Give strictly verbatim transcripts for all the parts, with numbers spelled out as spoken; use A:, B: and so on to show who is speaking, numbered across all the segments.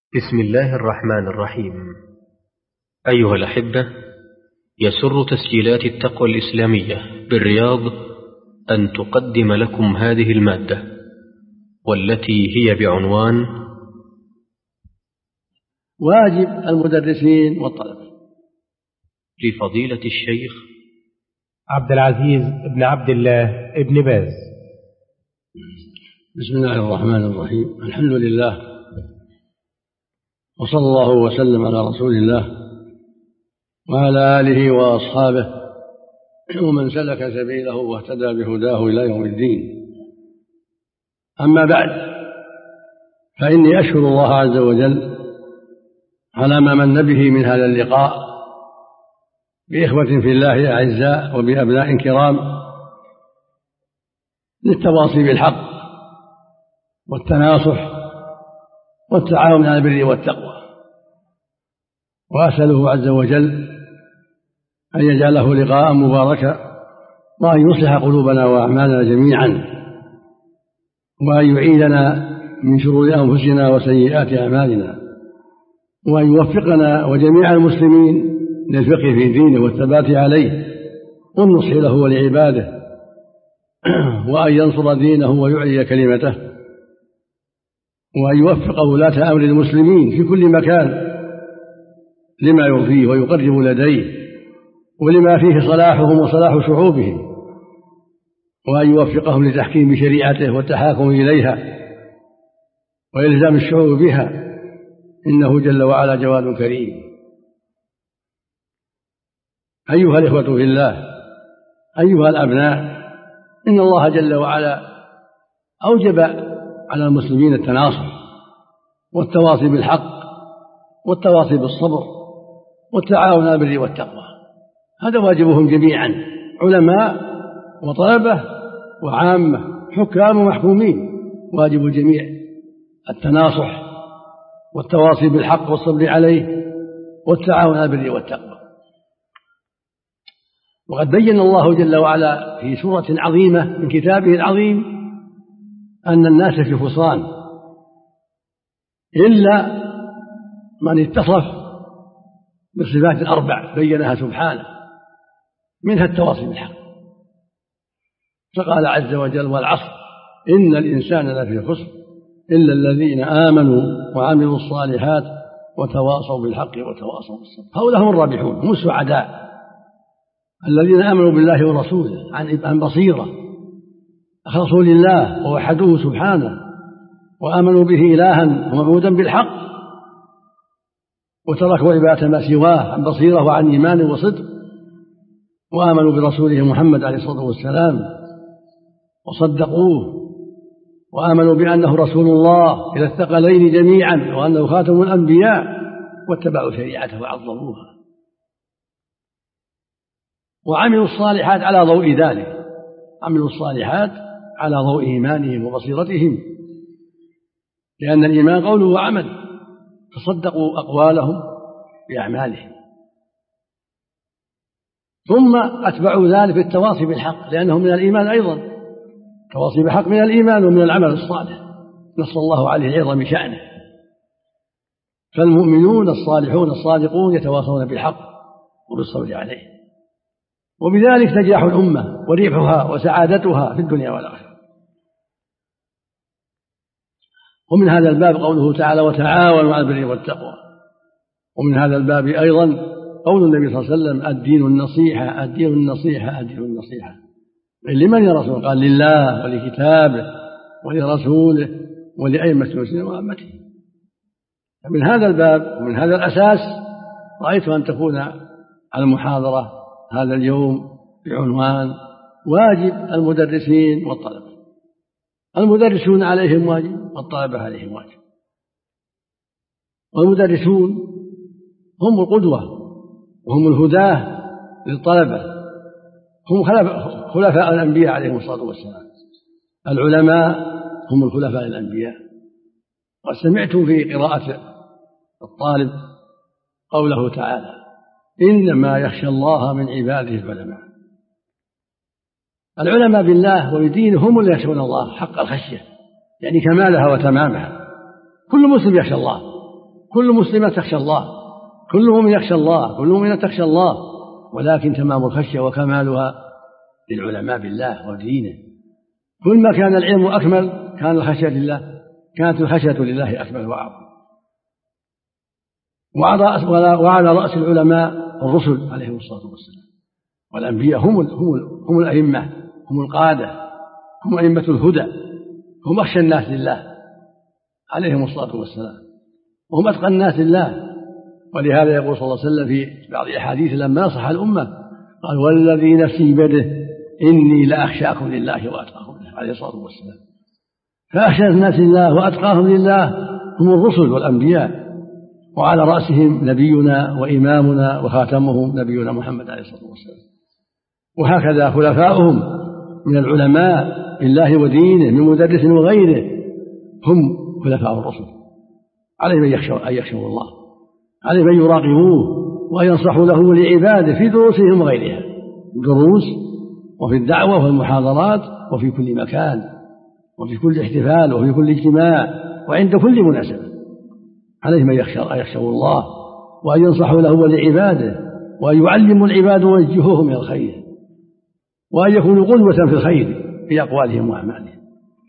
A: بسم الله الرحمن الرحيم. أيها الأحبة، يسر تسجيلات التقوى الإسلامية بالرياض أن تقدم لكم هذه المادة، والتي هي بعنوان
B: واجب المدرسين والطلبة،
A: لفضيلة الشيخ
C: عبد العزيز بن عبد الله ابن باز.
B: بسم الله الرحمن الرحيم. الحمد لله، وصلى الله وسلم على رسول الله وعلى آله وأصحابه ومن سلك سبيله واهتدى بهداه إلى يوم الدين. أما بعد، فإني أشكر الله عز وجل على ما من به من هذا اللقاء بإخوة في الله أعزاء وبأبناء كرام للتواصي بالحق والتناصح والتعاون على البر والتقوى، وأسأله عز وجل أن يجعله لقاء مباركا، وأن يصلح قلوبنا وأعمالنا جميعا، وأن يعيذنا من شرور أنفسنا وسيئات أعمالنا، وأن يوفقنا وجميع المسلمين للفقه في دينه والثبات عليه والنصح له ولعباده، وأن ينصر دينه ويعلي كلمته، وأن يوفق ولاة أمر المسلمين في كل مكان لما يرضيه ويقرب لديه ولما فيه صلاحهم وصلاح شعوبهم، وأن يوفقهم لتحكيم شريعته والتحاكم إليها وإلزام الشعوب بها، إنه جل وعلا جواد كريم. أيها الإخوة في الله، أيها الأبناء، إن الله جل وعلا أوجب على المسلمين التناصح والتواصي بالحق والتواصي بالصبر والتعاون على البر والتقوى، هذا واجبهم جميعا، علماء وطلبة وعامة، حكام ومحكومين، واجب الجميع التناصح والتواصي بالحق والصبر عليه والتعاون على البر والتقوى. وقد بين الله جل وعلا في سورة عظيمة من كتابه العظيم أن الناس في خسران إلا من اتصف بالصفات الأربع بينها سبحانه، منها التواصي بالحق، فقال عز وجل: والعصر إن الإنسان لفي خسر إلا الذين آمنوا وعملوا الصالحات وتواصوا بالحق وتواصوا بالصبر. هؤلاء هم الرابحون، هم السعداء، الذين آمنوا بالله ورسوله عن بصيرة، أخلصوا لله ووحدوه سبحانه وآمنوا به إلها ومعبودا بالحق، وتركوا عبادة ما سواه عن بصيرة وعن إيمان وصدق، وآمنوا برسوله محمد عليه الصلاة والسلام وصدقوه، وآمنوا بأنه رسول الله إلى الثقلين جميعا وأنه خاتم الأنبياء، واتبعوا شريعته وعظموها، وعملوا الصالحات على ضوء ذلك، عملوا الصالحات على ضوء إيمانهم وبصيرتهم، لأن الإيمان قول وعمل، فصدقوا أقوالهم بأعمالهم، ثم أتبعوا ذلك بالتواصي بالحق، لأنه من الإيمان أيضا، التواصي بالحق من الإيمان ومن العمل الصالح، نص الله عليه عظم شأنه. فالمؤمنون الصالحون الصادقون يتواصون بالحق وبالصبر عليه، وبذلك نجاح الأمة وربحها وسعادتها في الدنيا والآخرة. ومن هذا الباب قوله تعالى: وتعاونوا على البر والتقوى. ومن هذا الباب أيضا قول النبي صلى الله عليه وسلم: الدين النصيحة الدين النصيحة الدين النصيحة. لمن يا رسول؟ قال: لله ولكتابه ولرسوله ولأئمة المسلمين وأمته. من هذا الباب ومن هذا الأساس رأيت أن تكون المحاضرة هذا اليوم بعنوان واجب المدرسين والطلبة. المدرسون عليهم واجب والطلبة عليهم واجب. والمدرسون هم القدوة وهم الهداة للطلبة، هم خلفاء الأنبياء عليهم الصلاة والسلام. العلماء هم الخلفاء الأنبياء. قد سمعتم في قراءة الطالب قوله تعالى: إنما يخشى الله من عباده العلماء. العلماء بالله وبدينه هم اللي يخشون الله حق الخشية، يعني كمالها وتمامها. كل مسلم يخشى الله، كل مسلمة تخشى الله، كل مؤمن يخشى الله، كل مؤمنة تخشى الله، ولكن تمام الخشية وكمالها للعلماء بالله ودينه. كل ما كان العلم أكمل كان الخشية لله، كانت الخشية لله أكمل وأعظم. وعلى رأس العلماء الرسل عليهم الصلاة والسلام، والأنبياء هم هم هم الأئمة، هم القادة، هم أئمة الهدى، هم أخشى الناس لله عليهم الصلاة والسلام، وهم أتقى الناس لله. ولهذا يقول صلى الله عليه وسلم في بعض الأحاديث لما نصح الأمة قال: والذي نفسي بيده إني لأخشاكم لله وأتقاكم له، عليه الصلاة والسلام. فأخشى الناس لله وأتقاهم لله هم الرسل والأنبياء، وعلى رأسهم نبينا وإمامنا وخاتمهم نبينا محمد عليه الصلاة والسلام. وهكذا خلفاؤهم من العلماء بالله ودينه من مدرس وغيره هم خلفاء الرسل، عليهم أن يخشوا, أن يخشوا الله، عليهم أن يراقبوه وأن ينصحوا له ولعباده في دروسهم وغيرها، الدروس وفي الدعوة والمحاضرات وفي كل مكان وفي كل احتفال وفي كل اجتماع وعند كل مناسبة. عليهم أن يخشوا الله وأن ينصحوا له ولعباده، وأن يعلموا العباد ويوجهوهم إلى الخير، وأن يكونوا قدوة في الخير في أقوالهم وأعمالهم.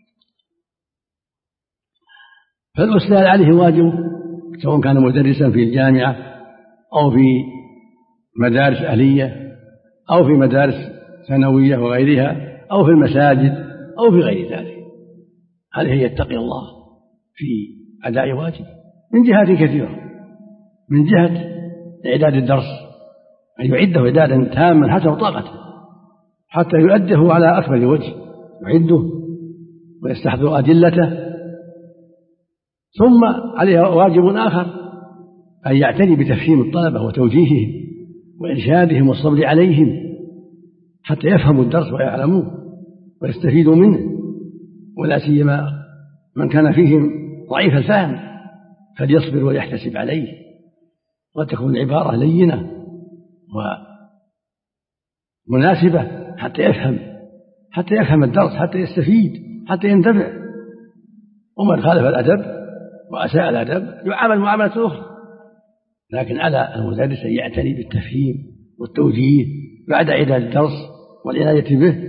B: فالأستاذ عليه واجب، سواء كان مدرسا في الجامعة أو في مدارس أهلية أو في مدارس ثانوية وغيرها أو في المساجد أو في غير ذلك، عليه أن يتقي الله في أداء واجبه من جهات كثيرة. من جهة إعداد الدرس، أن يعده إعدادا تاما حسب طاقته حتى يؤديه على أكمل وجه، يعده ويستحضر أدلته. ثم عليه واجب آخر أن يعتني بتفهيم الطلبة وتوجيههم وإرشادهم والصبر عليهم حتى يفهموا الدرس ويعلموه ويستفيدوا منه، ولا سيما من كان فيهم ضعيف الفهم فليصبر ويحتسب عليه، وتكون العبارة لينة ومناسبة حتى يفهم حتى يفهم الدرس، حتى يستفيد، حتى ينتفع. ومن خالف الأدب وأساء الأدب يعامل معاملة أخرى. لكن على المدرس أن يعتني بالتفهيم والتوجيه بعد إعداد الدرس والعناية به،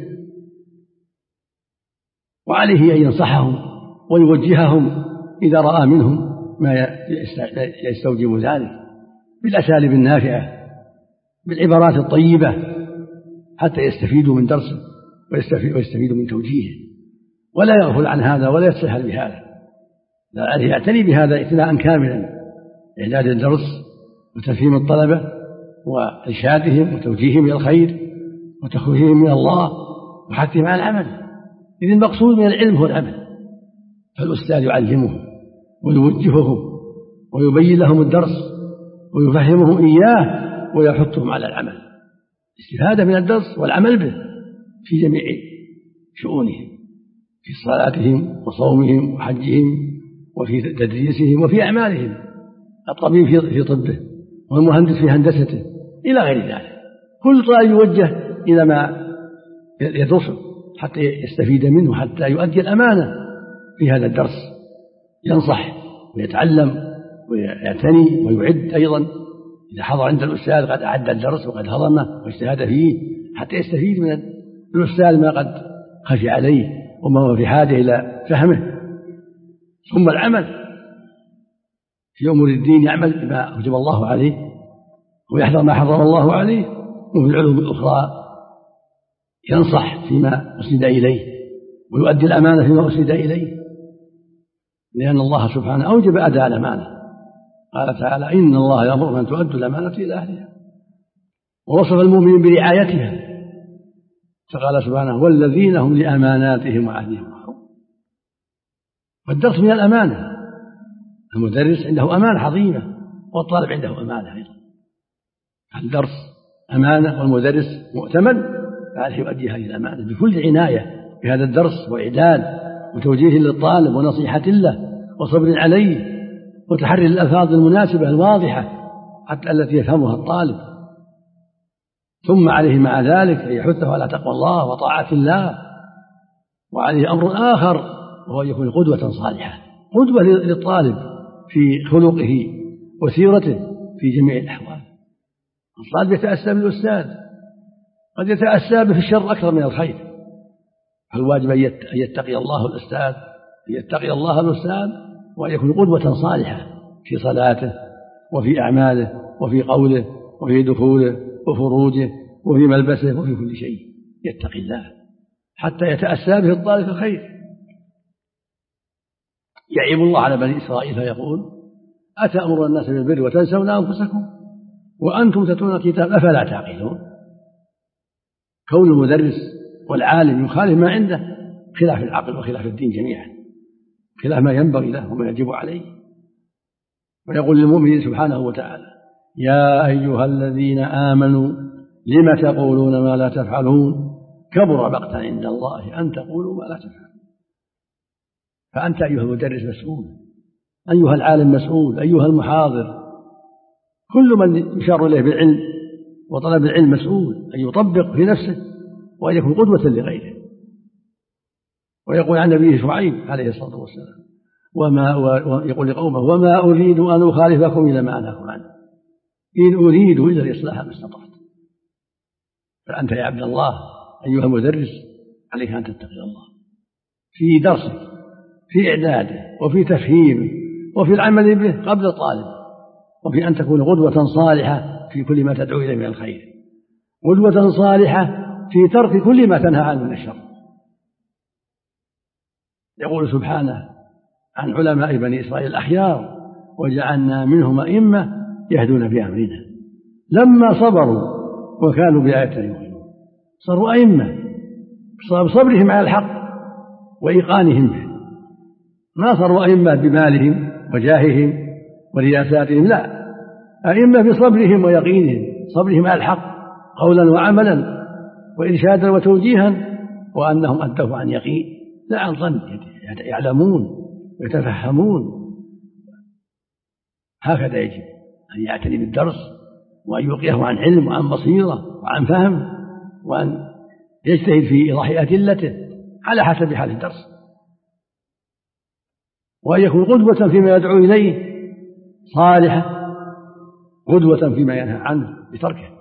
B: وعليه أن ينصحهم ويوجههم إذا رأى منهم ما يستوجب ذلك بالأساليب النافعة بالعبارات الطيبة حتى يستفيدوا من درسه ويستفيدوا من توجيهه، ولا يغفل عن هذا ولا يتساهل بهذا، لا يعتني بهذا اعتناء كاملا، إعداد الدرس وتفهيم الطلبة وإرشادهم وتوجيههم إلى الخير وتخويفهم من الله وحثهم على العمل، إذ المقصود من العلم هو العمل. فالأستاذ يعلمهم ويوجههم ويبين لهم الدرس ويفهمهم إياه ويحثهم على العمل، الاستفادة من الدرس والعمل به في جميع شؤونهم، في صلاتهم وصومهم وحجهم وفي تدريسهم وفي أعمالهم، الطبيب في طبه والمهندس في هندسته إلى غير ذلك. كل طالب يوجه إلى ما يدرسه حتى يستفيد منه، حتى يؤدي الأمانة في هذا الدرس، ينصح ويتعلم ويعتني ويعد أيضا إذا حضر عند الأستاذ قد أعد الدرس وقد هضمه واجتهد فيه حتى يستفيد من الأستاذ ما قد خشي عليه وما هو في حاجة إلى فهمه. ثم العمل في أمور الدين، يعمل بما أوجب الله عليه ويحذر ما حرم الله عليه، وفي العلوم الأخرى ينصح فيما أسند إليه ويؤدي الأمانة فيما أسند إليه، لأن الله سبحانه أوجب أداء الأمانة، قال تعالى: إن الله يأمر أن تؤدوا الأمانة إلى أهلها، ووصف المؤمنين برعايتها فقال سبحانه: والذين هم لأماناتهم وعهدهم راعون. والدرس من الأمانة، المدرس عنده أمانة عظيمة والطالب عنده أمانة أيضا. الدرس أمانة والمدرس مؤتمن، فعليه يؤدي هذه الأمانة بكل عناية بهذا الدرس وإعداد وتوجيه للطالب ونصيحة له وصبر عليه وتحري الألفاظ المناسبة الواضحة حتى التي يفهمها الطالب. ثم عليه مع ذلك أن يحثه على تقوى الله وطاعة الله. وعليه أمر آخر وهو يكون قدوة صالحة، قدوة للطالب في خلقه وسيرته في جميع الأحوال. الطالب يتأسى بالأستاذ، قد يتأسى به في الشر أكثر من الخير، فالواجب أن يتقي الله الأستاذ، أن يتقي الله الأستاذ وأن يكون قدوة صالحة في صلاته وفي أعماله وفي قوله وفي دخوله وفروجه وفي ملبسه وفي كل شيء، يتقي الله حتى يتأسى به الطالب في الخير. يعيب الله على بني إسرائيل فيقول: أتأمرون الناس بالبر وتنسون أنفسكم وأنتم تتلون الكتاب أفلا تعقلون. كون المدرس والعالم يخالف ما عنده خلاف العقل وخلاف الدين جميعا، خلاف ما ينبغي له وما يجب عليه. ويقول للمؤمنين سبحانه وتعالى: يا أيها الذين آمنوا لم تقولون ما لا تفعلون كبر مقتا عند الله أن تقولوا ما لا تفعلون. فأنت أيها المدرس مسؤول، أيها العالم مسؤول، أيها المحاضر، كل من يشار إليه بالعلم وطلب العلم مسؤول أن يطبق في نفسه وأن يكون قدوة لغيره. ويقول عن نبيه شعيب عليه الصلاة والسلام: وما ويقول لقومه: وما أريد أن أخالفكم إلى ما أنهاكم عنه إن أريد إلا الإصلاح ما استطعت. فأنت يا عبد الله أيها المدرس عليك أن تتقي الله في درسك، في إعداده وفي تفهيمه وفي العمل به قبل الطالب، وفي أن تكون قدوة صالحة في كل ما تدعو إليه من الخير، قدوة صالحة في ترك كل ما تنهى عنه من الشر. يقول سبحانه عن علماء بني إسرائيل الأخيار: وجعلنا منهم أئمة يهدون بأمرنا لما صبروا وكانوا بآياتنا يوقنون. صاروا أئمة بصبرهم على الحق وإيقانهم به، ما صاروا أئمة بمالهم وجاههم ورياساتهم، لا، أئمة بصبرهم ويقينهم، صبرهم على الحق قولا وعملا وإرشادا وتوجيها، وأنهم أدوا عن يقين لا عن ظن، يعلمون ويتفهمون. هكذا يجب أن يعتني بالدرس وأن يلقيه عن علم وعن بصيرة وعن فهم، وأن يجتهد في إيضاح أدلته على حسب حال الدرس، وأن يكون قدوة فيما يدعو إليه صالحة، قدوة فيما ينهى عنه بتركه.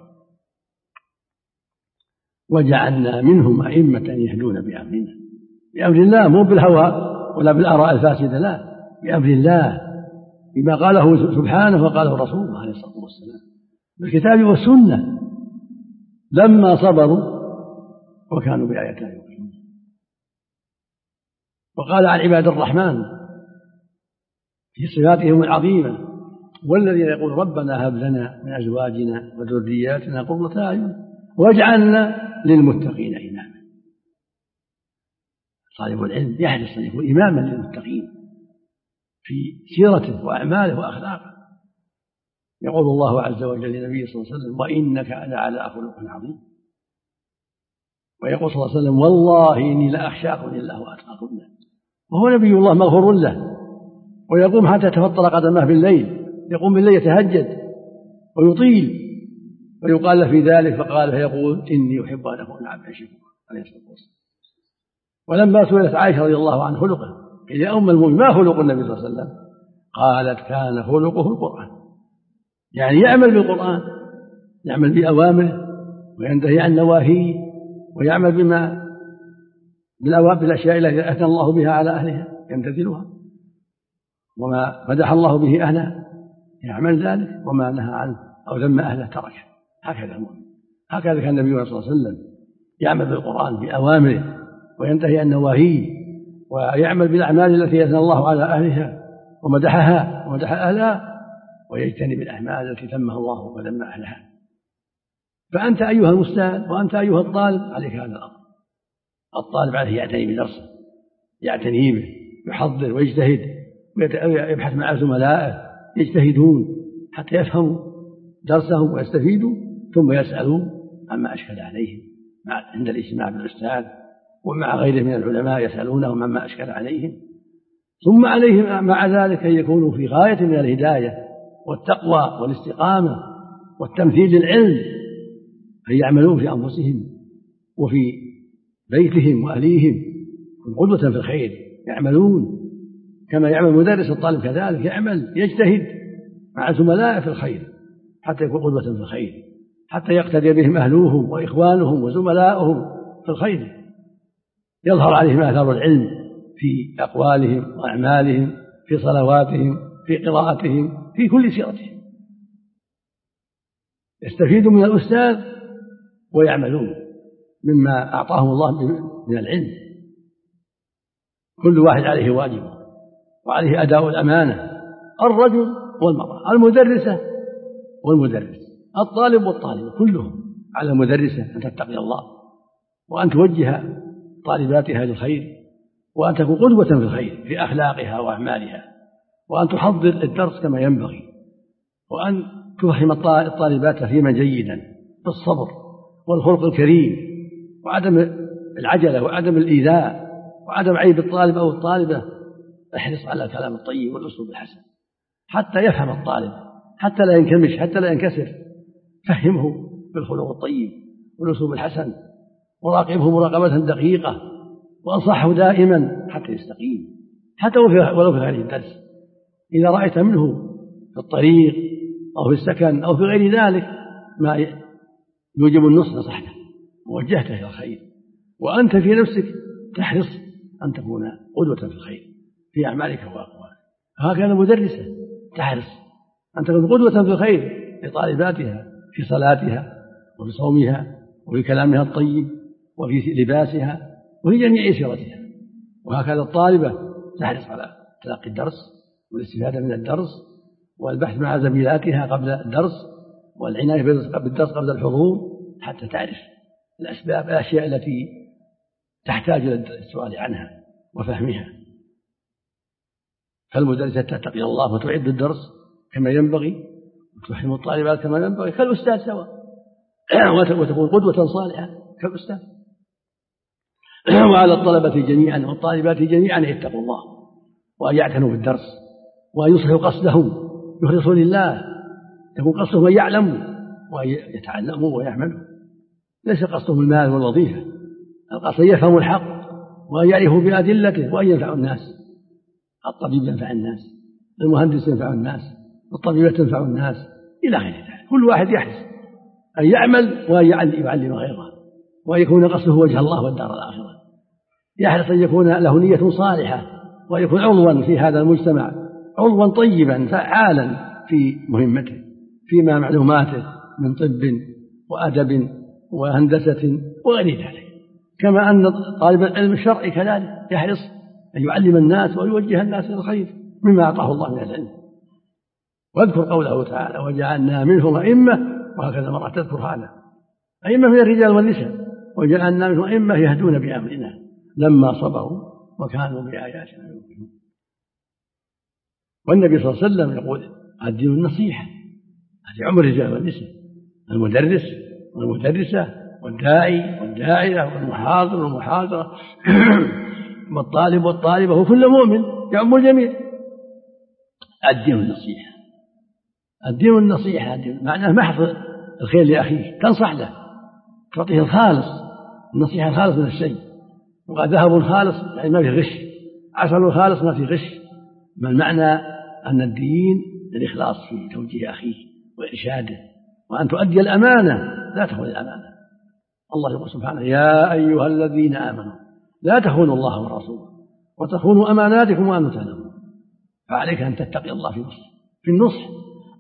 B: وجعلنا منهم أئمة يهدون بأمرنا، بأمر الله، مو بالهوى ولا بالآراء الفاسدة، لا، بأمر الله، بما قاله سبحانه وقاله رسوله عليه الصلاة والسلام بالكتاب والسنة، لما صبروا وكانوا بآياتنا يوقنون. وقال عن عباد الرحمن في صفاتهم العظيمة: والذين يقول ربنا هب لنا من أزواجنا وذرياتنا قرة أعين واجعلنا للمتقين إماما. طالب العلم يحرص أن يكون إماما للمتقين في سيرته وأعماله وأخلاقه. يقول الله عز وجل لنبيه صلى الله عليه وسلم: وإنك لعلى خلق عظيم. ويقول صلى الله عليه وسلم: والله إني لأخشاكم لله وأتقاكم له. وهو نبي الله مغفور له، ويقوم حتى تفطر قدمه بالليل، يقوم بالليل يتهجد ويطيل، ويقال له في ذلك فقال فيقول: إني أحب أن أكون عبدا شكورا عليه الصلاة والسلام. ولما سئلت عائشة رضي الله عن خلقه قيل: يا أم المؤمنين ما خلق النبي صلى الله عليه وسلم؟ قالت: كان خلقه القرآن، يعني يعمل بالقرآن، يعمل بأوامره وينتهي عن نواهيه، ويعمل بما بالأشياء التي أثنى الله بها على أهلها يمتثلها، وما مدح الله به أهلها يعمل ذلك، وما نهى عنه أو ذم أهله تركه. هكذا المؤمن، هكذا كان النبي صلى الله عليه وسلم يعمل بالقرآن بأوامره وينتهي عن نواهيه، ويعمل بالأعمال التي أثنى الله على أهلها ومدحها ومدح أهلها، ويجتنب الأعمال التي ذمها الله وذم أهلها. فأنت أيها المستاذ وأنت أيها الطالب عليك هذا الأمر. الطالب عليه يعتني بدرسه، يعتني به، يحضر ويجتهد ويبحث مع زملائه يجتهدون حتى يفهموا درسهم ويستفيدوا، ثم يسألون عما أشكل عليهم عند الاجتماع بالأستاذ، ومع غيره من العلماء يسألونهم عما أشكل عليهم. ثم عليهم مع ذلك أن يكونوا في غاية من الهداية والتقوى والاستقامة والتمثيل للعلم، أن يعملون في أنفسهم وفي بيتهم وأهليهم قدوة في الخير، يعملون كما يعمل مدرس الطالب كذلك، يعمل يجتهد مع زملائه في الخير حتى يكون قدوة في الخير، حتى يقتدي بهم أهلوهم وإخوانهم وزملاؤهم في الخير، يظهر عليهم آثار العلم في أقوالهم وأعمالهم، في صلواتهم، في قراءتهم، في كل سيرتهم. يستفيدوا من الأستاذ ويعملون مما أعطاهم الله من العلم. كل واحد عليه واجبه وعليه أداء الأمانة، الرجل والمرأة، المدرسة والمدرس، الطالب والطالب، كلهم على المدرسة أن تتقي الله وأن توجه طالباتها للخير، وأن تكون قدوة في الخير في أخلاقها وأعمالها، وأن تحضر الدرس كما ينبغي، وأن تفهم الطالبات فيما جيدا بالصبر والخلق الكريم وعدم العجلة وعدم الإيذاء وعدم عيب الطالب أو الطالبة. احرص على الكلام الطيب والأسلوب الحسن حتى يفهم الطالب، حتى لا ينكمش، حتى لا ينكسر. فهمه بالخلق الطيب والأسلوب الحسن، وراقبه مراقبة دقيقة، وأنصحه دائما حتى يستقيم، حتى ولو في غير الدرس. إذا رأيت منه في الطريق أو في السكن أو في غير ذلك ما يوجب النصح نصحته ووجهته إلى الخير، وأنت في نفسك تحرص أن تكون قدوة في الخير في أعمالك وأقوالك. هكذا المدرسة تحرص أن تكون قدوة في الخير لطالباتها في صلاتها وفي صومها وفي كلامها الطيب وفي لباسها وفي جميع سيرتها. وهكذا الطالبة تحرص على تلقي الدرس والاستفادة من الدرس والبحث مع زميلاتها قبل الدرس والعناية بالدرس قبل الحضور، حتى تعرف الأسباب الأشياء التي تحتاج إلى السؤال عنها وفهمها. فالمدرسة تتقي الله وتعد الدرس كما ينبغي وتفهم الطالبات كما ينبغي كالأستاذ سواء، وتكون قدوة صالحة كالأستاذ. وعلى الطلبة جميعا والطالبات جميعا يتقوا الله وأن يعتنوا بالدرس وأن يصلحوا قصدهم، يخلصوا لله، يكون قصدهم أن يعلموا وأن يتعلموا ويعملوا، ليس قصدهم المال والوظيفة. القصد يفهموا الحق وأن يعرفوا بأدلته وأن ينفعوا الناس. الطبيب ينفع الناس، المهندس ينفع الناس، الطبيبة تنفع الناس، إلى غير ذلك. كل واحد يحرص أن يعمل وأن يعلم غيره، وأن يكون قصده وجه الله والدار الآخرة. يحرص أن يكون له نية صالحة وأن يكون عضوا في هذا المجتمع، عضوا طيبا فعالا في مهمته فيما معلوماته من طب وأدب وهندسة وغير ذلك. كما أن طالب العلم الشرعي كذلك يحرص أن يعلم الناس ويوجه الناس إلى الخير مما أعطاه الله من العلم. واذكر قوله تعالى وجعلنا منهم أئمة، وهكذا مرة تذكر هذا، أئمة من الرجال والنساء، وجعلنا منهم أئمة يهدون بأمرنا لما صبروا وكانوا بآياتنا يوقنون. والنبي صلى الله عليه وسلم يقول الدين النصيحة، هذه عمر الرجال والنساء، المدرس والمدرسة والداعي والداعية والمحاضر والمحاضرة والطالب والطالبة وكل مؤمن يعم الجميع. الدين النصيحة، الدين النصيحة الدين معناه محض الخير لأخيه، تنصح له، تعطيه الخالص، النصيحة الخالص من الشيء. وقد ذهب خالص يعني ما في غش، عسل خالص ما في غش. ما المعنى أن الدين الإخلاص في توجيه أخيه وإرشاده، وأن تؤدي الأمانة لا تخون الأمانة. الله يقول سبحانه يا أيها الذين آمنوا لا تخونوا الله ورسوله وتخونوا أماناتكم وأنتم تعلمون. فعليك أن تتقي الله في النصح في النصح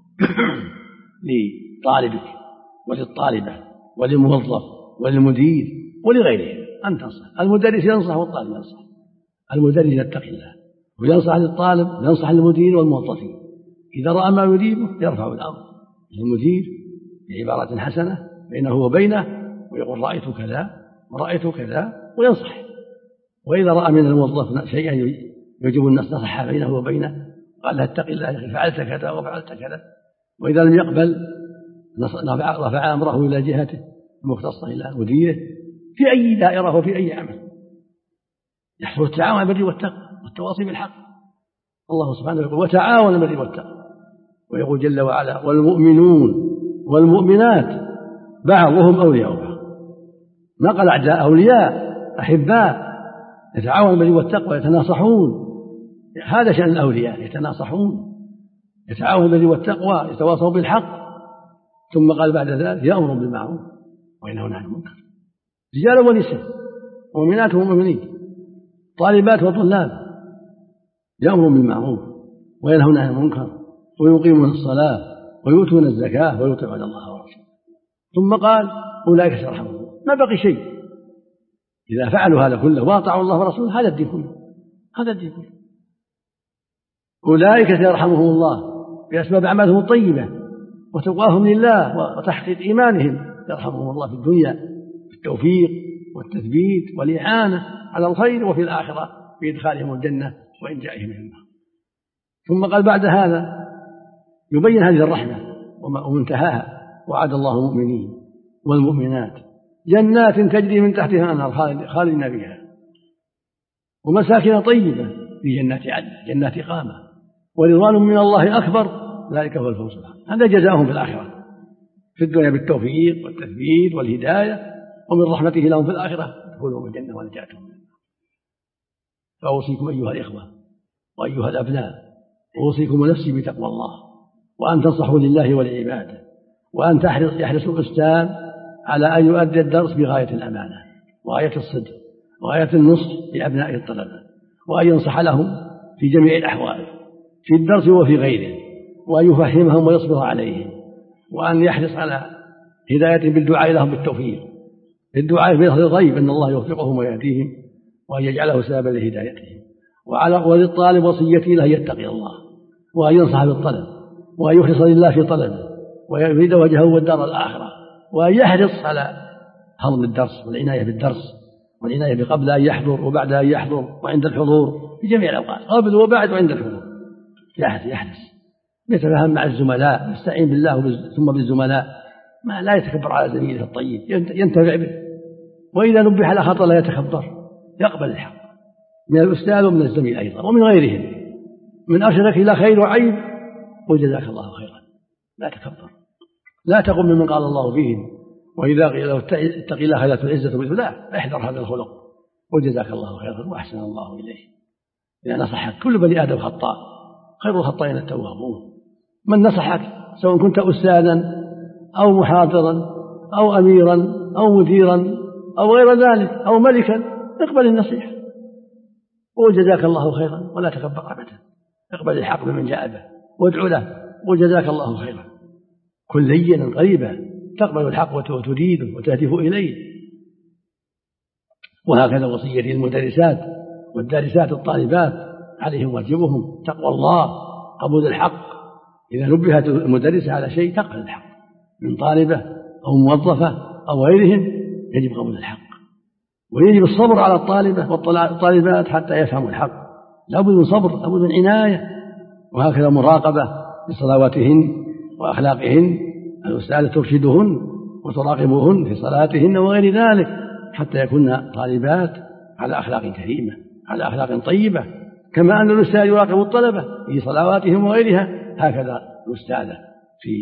B: لطالبك وللطالبة وللموظف وللمدير ولغيره، أن تنصح. المدرس ينصح والطالب ينصح. المدرس يتقي الله وينصح للطالب، ينصح للمدير والموظفين. إذا رأى ما يريبه يرفع الأمر للمدير بعبارة حسنة بينه وبينه ويقول رأيت كذا ورأيت كذا وينصح. وإذا رأى من الموظف شيئا يجب الناس نصح بينه وبينه قال له اتق الله فعلت كذا وفعلت كذا. وإذا لم يقبل رفع أمره إلى جهته المختصة إلى مديره في أي دائرة وفي أي عمل. يحصل التعاون بالبر والتقوى والتواصي بالحق. الله سبحانه يقول وتعاون بالبر والتقوى، ويقول جل وعلا والمؤمنون والمؤمنات بعضهم أولياء بعض. ما قال أعداء، أولياء أحباء يتعاون بالبر والتقوى يتناصحون. هذا شأن الأولياء، يتناصحون يتعاون بالبر والتقوى، يتواصوا بالحق. ثم قال بعد ذلك يأمر بالمعروف وينهون عن المنكر، رجال ونساء، مؤمنات ومؤمنين، طالبات وطلاب، يأمر بالمعروف وينهون عن المنكر ويقيمون الصلاة ويؤتون الزكاة ويطيعون الله ورسوله. ثم قال أولئك سيرحمهم. ما بقي شيء، إذا فعلوا هذا كله وأطاعوا الله ورسوله هذا الدين كله، هذا الدين كله. أولئك سيرحمهم الله بأسباب أعمالهم الطيبة وتقواهم لله وتحقيق إيمانهم، يرحمهم الله في الدنيا بالتوفيق والتثبيت والإعانة على الخير، وفي الآخرة بإدخالهم الجنة وإنجائهم من النار. ثم قال بعد هذا يبين هذه الرحمة ومنتهاها: وعد الله المؤمنين والمؤمنات جنات تجري من تحتها الأنهار خالدين فيها ومساكن طيبة في جنات عدن، جنات إقامة، ورضوان من الله أكبر، ذلك هو الفوز العظيم. هذا جزاؤهم في الآخرة، في الدنيا بالتوفيق والتثبيت والهداية، ومن رحمته لهم في الآخرة دخولهم الجنة ونجاتهم من النار. فأوصيكم أيها الإخوة وأيها الأبناء، أوصيكم ونفسي بتقوى الله، وأن تنصحوا لله ولعباده، وأن يحرص الأستاذ على أن يؤدي الدرس بغاية الأمانة وغاية الصدق وغاية النصح لأبنائه الطلبة، وأن ينصح لهم في جميع الأحوال في الدرس وفي غيره، وأن يفهمهم ويصبر عليهم، وأن يحرص على هدايتهم بالدعاء لهم بالتوفيق، الدعاء بلفظ طيب أن الله يوفقهم ويهديهم وأن يجعله سببا لهدايتهم. وعلى وللطالب وصيتي له يتقي الله وأن ينصح بالطلب وأن يخلص لله في طلبه ويريد وجهه والدار الآخرة، وأن يحرص على هضم الدرس والعناية بالدرس والعناية قبل أن يحضر وبعد أن يحضر وعند الحضور في جميع الأوقات، قبل وبعد وعند الحضور يحرص يحرص يتفاهم مع الزملاء، يستعين بالله ثم بالزملاء، ما لا يتكبر على زميله الطيب، ينتفع به. وإذا نبه على خطأ لا يتكبر، يقبل الحق من الأستاذ ومن الزميل أيضا ومن غيرهم، من أرشدك إلى خير وعيب وجزاك الله خيرا، لا تكبر، لا تقم ممن قال الله فيهم، وإذا قيل له اتق الله خذته العزة بالله، احذر هذا الخلق وجزاك الله خيرا وأحسن الله إليه. إذا نصحك، كل بني آدم خطاء، خير الخطائين التوابون. من نصحك سواء كنت أستاذا أو محاضرا أو أميرا أو مديرا أو غير ذلك أو ملكا، اقبل النصيحة وقل جزاك الله خيرا ولا تكبر أبدا، اقبل الحق من جاء به وادعو له وجزاك الله خيرا، كن لينا قريبا تقبل الحق وتريده وتهدف إليه. وهكذا وصية المدرسات والدارسات الطالبات، عليهم واجبهم تقوى الله، قبول الحق. إذا نبهت المدرسة على شيء تقبل الحق من طالبة أو موظفة أو غيرهم، يجب قبول الحق، ويجب الصبر على الطالبة والطالبات حتى يفهموا الحق، لابد من صبر، لابد من عناية. وهكذا مراقبة لصلواتهن وأخلاقهن، الأستاذة ترشدهن وتراقبهن في صلاتهن وغير ذلك، حتى يكون طالبات على أخلاق كريمة، على أخلاق طيبة، كما أن الأستاذ يراقب الطلبة في صلواتهم وغيرها، هكذا الأستاذة في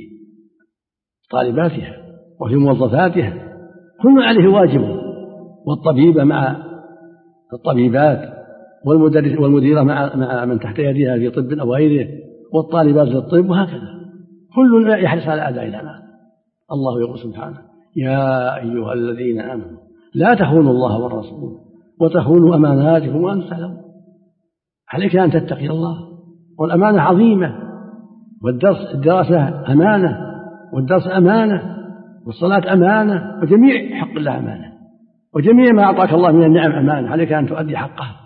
B: طالباتها وفي موظفاتها، كل عليه واجب. والطبيبة مع الطبيبات، والمدرس والمديرة مع مع من تحت يدها في طب أو غيره، والطالبات للطب، وهكذا كل يحرص على أداء الأمانة. الله يقول سبحانه: يا أيها الذين آمنوا لا تخونوا الله والرسول وتخونوا أماناتكم وأنتم تعلمون. عليك أن تتقي الله، والأمانة عظيمة، والدرس الدراسة أمانة، والدرس أمانة، والصلاة أمانة، وجميع حق الله أمانة، وجميع ما أعطاك الله من النعم أمانة، عليك أن تؤدي حقها.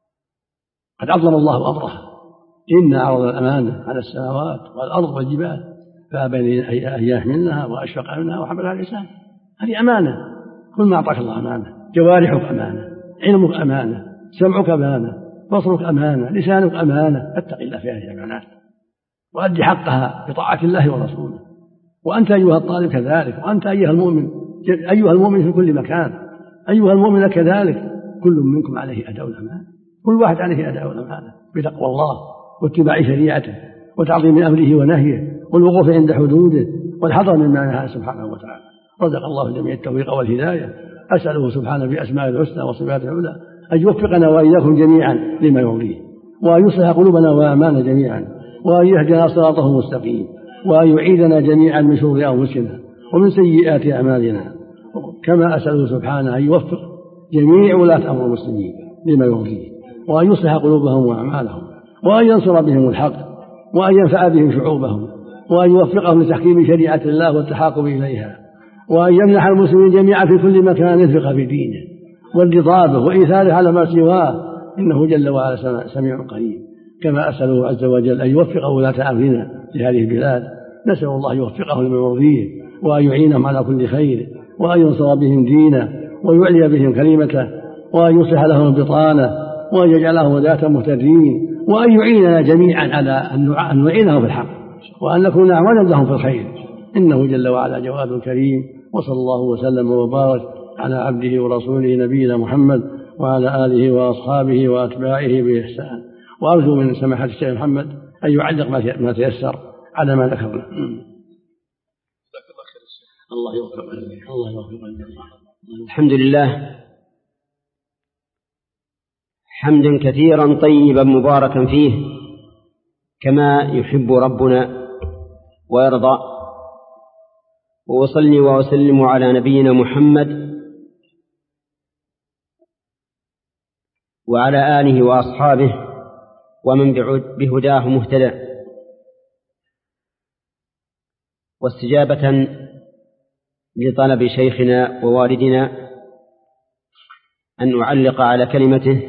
B: قد عظم الله أمره: إن عرض الأمانة على السماوات والأرض والجبال فأبين أن يحملنها وأشفق منها وحملها الإنسان. هذه أمانة، كل ما أعطاك الله أمانة، جوارحك أمانة، علمك أمانة، سمعك أمانة، بصرك أمانة، لسانك أمانة، فاتق الله في هذه الأمانات وأدي حقها بطاعة الله ورسوله. وأنت أيها الطالب كذلك، وأنت أيها المؤمن أيها المؤمن في كل مكان، أيها المؤمن كذلك، كل منكم عليه أداء الأمانة، كل واحد عليه أداء الأمانة بتقوى الله واتباع شريعته وتعظيم أمره ونهيه والوقوف عند حدوده والحذر مما نهى سبحانه وتعالى. رزق الله جميع التوفيق والهداية. أسأله سبحانه بأسماء الحسنى وصفاته العلى أن يوفقنا وإياكم جميعا لما يرضيه، وأن يصلح قلوبنا وأعمالنا جميعا، وأن يهدنا صراطه المستقيم، وأن يعيذنا جميعا من شرور أنفسنا ومن سيئات أعمالنا، كما أسأله سبحانه أن يوفق جميع ولاة أمر المسلمين لما يرضيه، وأن يصلح قلوبهم وأعمالهم، وأن ينصر بهم الحق، وأن ينفع بهم شعوبهم، وأن يوفقهم لتحكيم شريعة الله والتحاكم إليها، وأن يمنح المسلمين جميعا في كل مكان الفقه في دينه والرضا وإيثاره على ما سواه، إنه جل وعلا سميع قريب. كما أسأله عز وجل أن يوفق ولاة أمرنا لهذه البلاد، نسأل الله يوفقهم لما يرضيه، وأن يعينهم على كل خير، وأن ينصر بهم دينه، ويعلي بهم كلمته، وأن يصلح لهم البطانة، وأن يجعلهم هداة مهتدين، وأن يعيننا جميعا على أن نعينهم في الحق، وأن نكون أعوانا لهم في الخير، إنه جل وعلا جواد كريم. وصلى الله وسلم وبارك على عبده ورسوله نبينا محمد وعلى آله وأصحابه وأتباعه بإحسان. وأرجو من سماحة الشيخ محمد أن يعلق ما تيسر على ما ذكرنا. الله يوفقك. الله يوفقك.
D: الحمد لله حمدا كثيرا طيبا مباركا فيه كما يحب ربنا ويرضى، وأصلي وأسلم على نبينا محمد وعلى آله وأصحابه ومن بهداه مهتدى. واستجابة لطلب شيخنا ووالدنا أن أعلق على كلمته،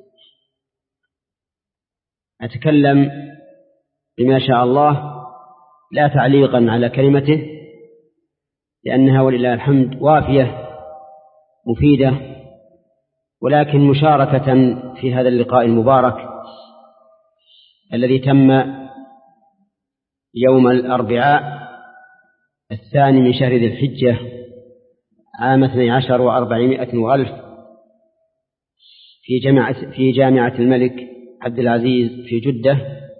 D: أتكلم بما شاء الله لا تعليقا على كلمته، لأنها ولله الحمد وافية مفيدة، ولكن مشاركة في هذا اللقاء المبارك الذي تم يوم الأربعاء الثاني من شهر ذي الحجة عام اثني عشر وأربعمائة وألف في جامعة في جامعة الملك عبد العزيز في جدة.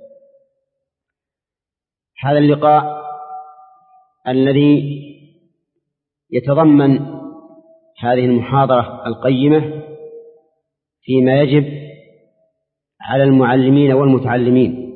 D: هذا اللقاء الذي يتضمن هذه المحاضرة القيمة فيما يجب على المعلمين والمتعلمين،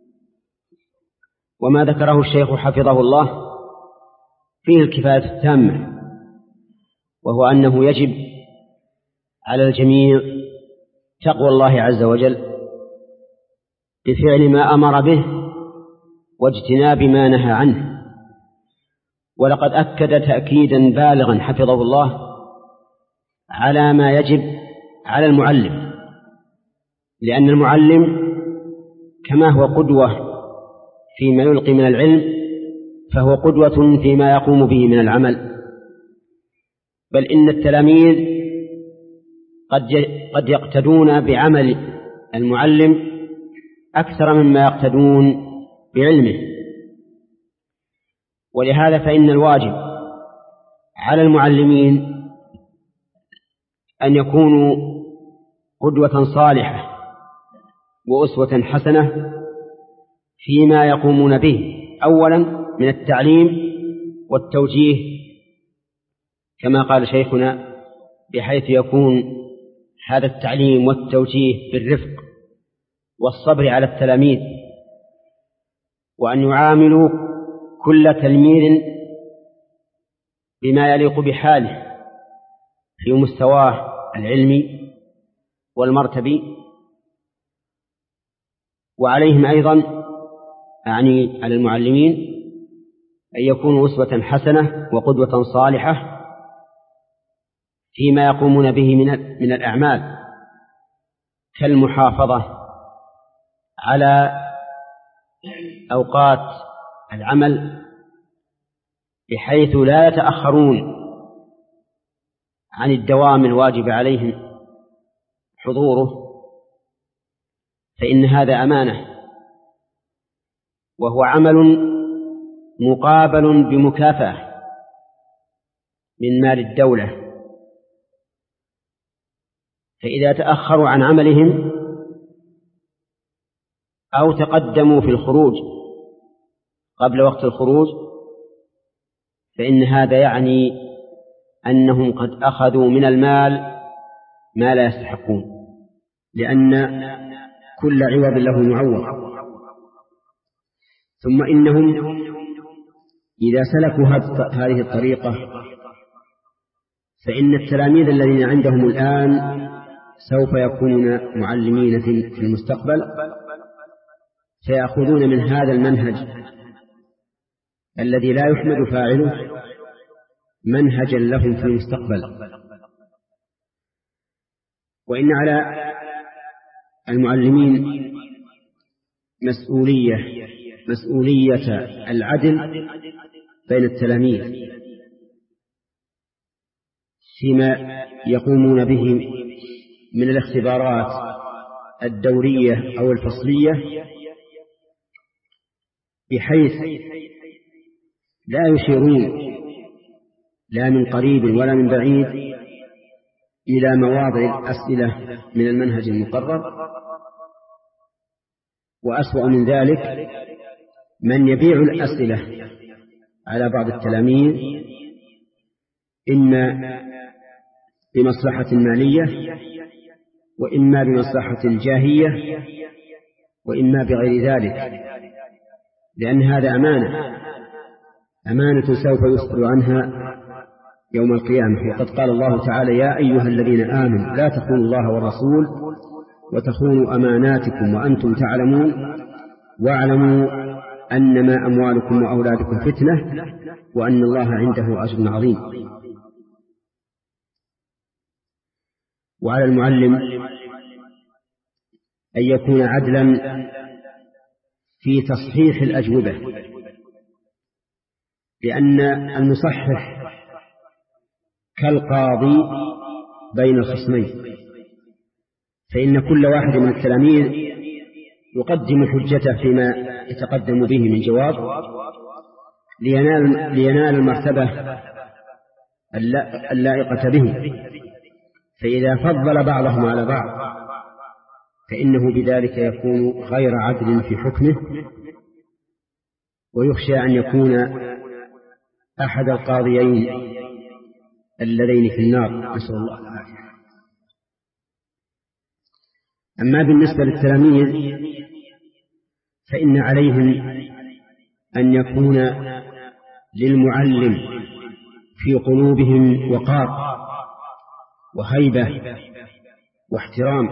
D: وما ذكره الشيخ حفظه الله فيه الكفاية التامة، وهو أنه يجب على الجميع تقوى الله عز وجل بفعل ما أمر به واجتناب ما نهى عنه. ولقد أكد تأكيدا بالغا حفظه الله على ما يجب على المعلم، لأن المعلم كما هو قدوة فيما يلقي من العلم فهو قدوة فيما يقوم به من العمل، بل إن التلاميذ قد قد يقتدون بعمل المعلم أكثر مما يقتدون بعلمه. ولهذا فإن الواجب على المعلمين أن يكونوا قدوة صالحة وأسوة حسنة فيما يقومون به، أولا من التعليم والتوجيه كما قال شيخنا، بحيث يكون هذا التعليم والتوجيه بالرفق والصبر على التلاميذ، وأن يعاملوا كل تلميذ بما يليق بحاله في مستواه العلمي والمرتبي. وعليهم أيضا أعني على المعلمين أن يكونوا أسوة حسنة وقدوة صالحة فيما يقومون به من من الأعمال، كالمحافظة على أوقات العمل بحيث لا يتأخرون عن الدوام الواجب عليهم حضوره، فإن هذا أمانة، وهو عمل مقابل بمكافأة من مال الدولة. فإذا تأخروا عن عملهم أو تقدموا في الخروج قبل وقت الخروج فإن هذا يعني أنهم قد أخذوا من المال ما لا يستحقون، لأن كل عوض له معوض، ثم إنهم إذا سلكوا هذه الطريقة فإن التلاميذ الذين عندهم الآن سوف يكونون معلمين في المستقبل، سيأخذون من هذا المنهج الذي لا يحمد فاعله منهجا لهم في المستقبل. وإن على المعلمين مسؤولية مسؤولية العدل بين التلاميذ فيما يقومون به من الاختبارات الدورية أو الفصلية، بحيث لا يشيرون لا من قريب ولا من بعيد إلى مواضع الأسئلة من المنهج المقرر. وأسوأ من ذلك من يبيع الأسئلة على بعض التلاميذ إما بمصلحة مالية وإما بمصلحة جاهية وإما بغير ذلك، لأن هذا أمانة أمانة سوف يسأل عنها يوم القيامة. وقد قال الله تعالى: يا أيها الذين آمنوا لا تخونوا الله والرسول وتخونوا أماناتكم وأنتم تعلمون واعلموا أنما أموالكم وأولادكم فتنة وأن الله عنده أجر عظيم. وعلى المعلم أن يكون عدلا في تصحيح الأجوبة، لأن المصحح كالقاضي بين الخصمين، فإن كل واحد من التلاميذ يقدم حجته فيما يتقدم به من جواب لينال, لينال المرتبة اللائقة به. فإذا فضل بعضهم على بعض فإنه بذلك يكون غير عدل في حكمه، ويخشى أن يكون أحد القاضيين اللذين في النار، نسأل الله العافية. أما بالنسبة للتلاميذ فإن عليهم أن يكون للمعلم في قلوبهم وقار وهيبة واحترام،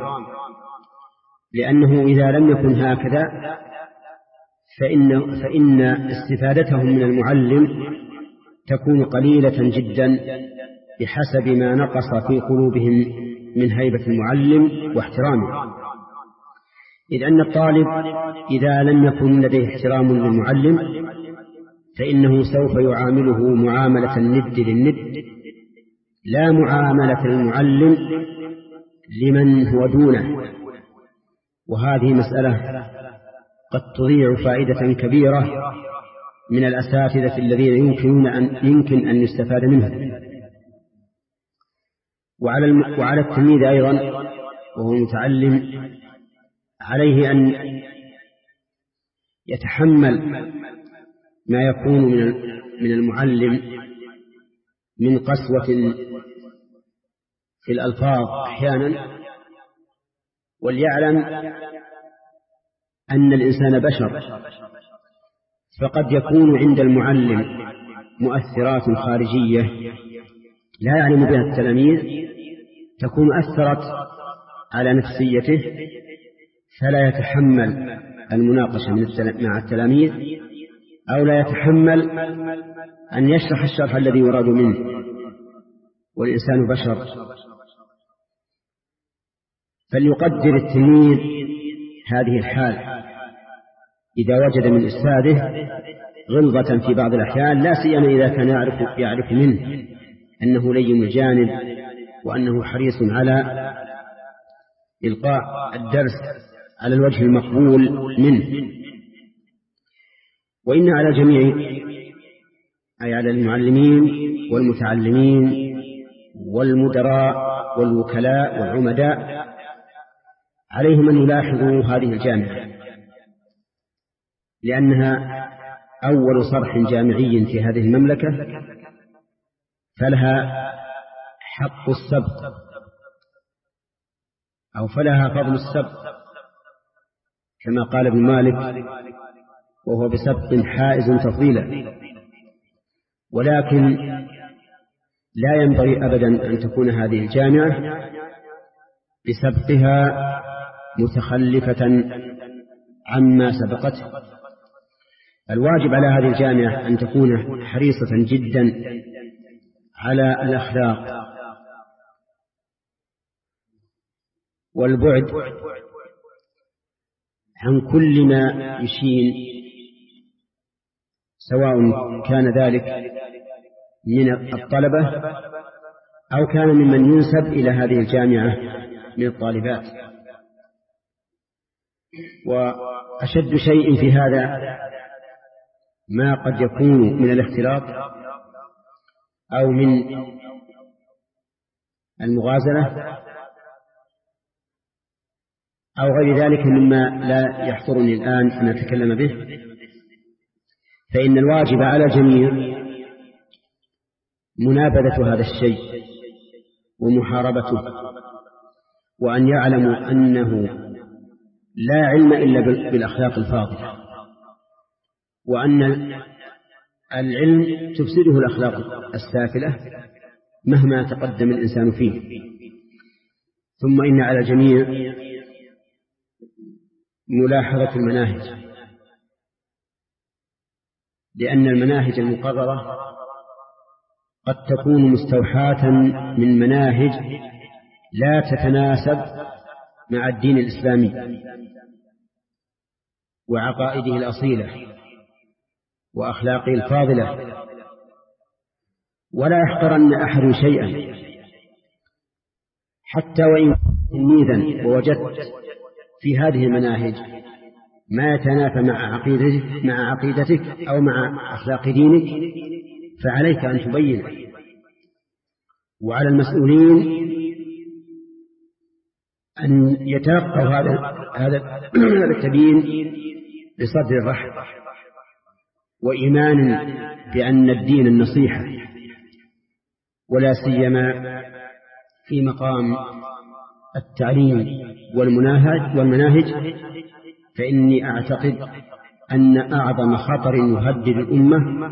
D: لأنه إذا لم يكن هكذا فإن, فإن استفادتهم من المعلم تكون قليلة جدا بحسب ما نقص في قلوبهم من هيبة المعلم واحترامه. إذ أن الطالب إذا لم يكن لديه احترام للمعلم فإنه سوف يعامله معاملة الند للند، لا معاملة المعلم لمن هو دونه. وهذه مسألة قد تضيع فائدة كبيرة من الأساتذة الذين يمكن أن, يمكن أن يستفاد منها. وعلى, وعلى التلميذ أيضا وهو متعلم عليه أن يتحمل ما يكون من المعلم من قسوة في الألفاظ أحيانا، وليعلم أن الإنسان بشر، فقد يكون عند المعلم مؤثرات خارجية لا يعلم بها التلاميذ تكون أثرت على نفسيته فلا يتحمل المناقشة مع التلاميذ، أو لا يتحمل أن يشرح الشرح الذي يراد منه، والإنسان بشر. فليقدر التلميذ هذه الحال إذا وجد من أستاذه غلظة في بعض الأحيان، لا سيما إذا كان يعرف, يعرف منه أنه لين الجانب وأنه حريص على إلقاء الدرس على الوجه المقبول منه. وإن على جميع أي على المعلمين والمتعلمين والمدراء والوكلاء والعمداء عليهم أن يلاحظوا هذه الجامعة، لأنها أول صرح جامعي في هذه المملكة، فلها حق السبق أو فلها فضل السبق، كما قال ابن مالك: وهو بسبق حائز تفضيلا، ولكن لا ينبغي أبدا أن تكون هذه الجامعة بسبقها متخلفة عما سبقته. الواجب على هذه الجامعة أن تكون حريصة جدا على الأخلاق والبعد عن كل ما يشين، سواء كان ذلك من الطلبة أو كان ممن ينسب إلى هذه الجامعة من الطالبات. وأشد شيء في هذا ما قد يكون من الاختلاط أو من المغازلة أو غير ذلك مما لا يحضرني الآن أن أتكلم به. فإن الواجب على الجميع منابذة هذا الشيء ومحاربته، وأن يعلموا أنه لا علم إلا بالأخلاق الفاضلة، وأن العلم تفسده الأخلاق السافلة مهما تقدم الإنسان فيه. ثم إن على الجميع ملاحظة المناهج، لأن المناهج المقررة قد تكون مستوحاة من مناهج لا تتناسب مع الدين الإسلامي وعقائده الأصيلة وأخلاقه الفاضلة. ولا يحقرن أحد شيئا حتى وإن تلميذا ووجدت في هذه المناهج ما يتنافى مع عقيدتك, مع عقيدتك أو مع أخلاق دينك فعليك أن تبين. وعلى المسؤولين أن يتلقوا هذا هذا التبيين بصدر رحب وإيمان بأن الدين النصيحة، ولا سيما في مقام التعليم والمناهج والمناهج فإني أعتقد أن أعظم خطر يهدد الأمة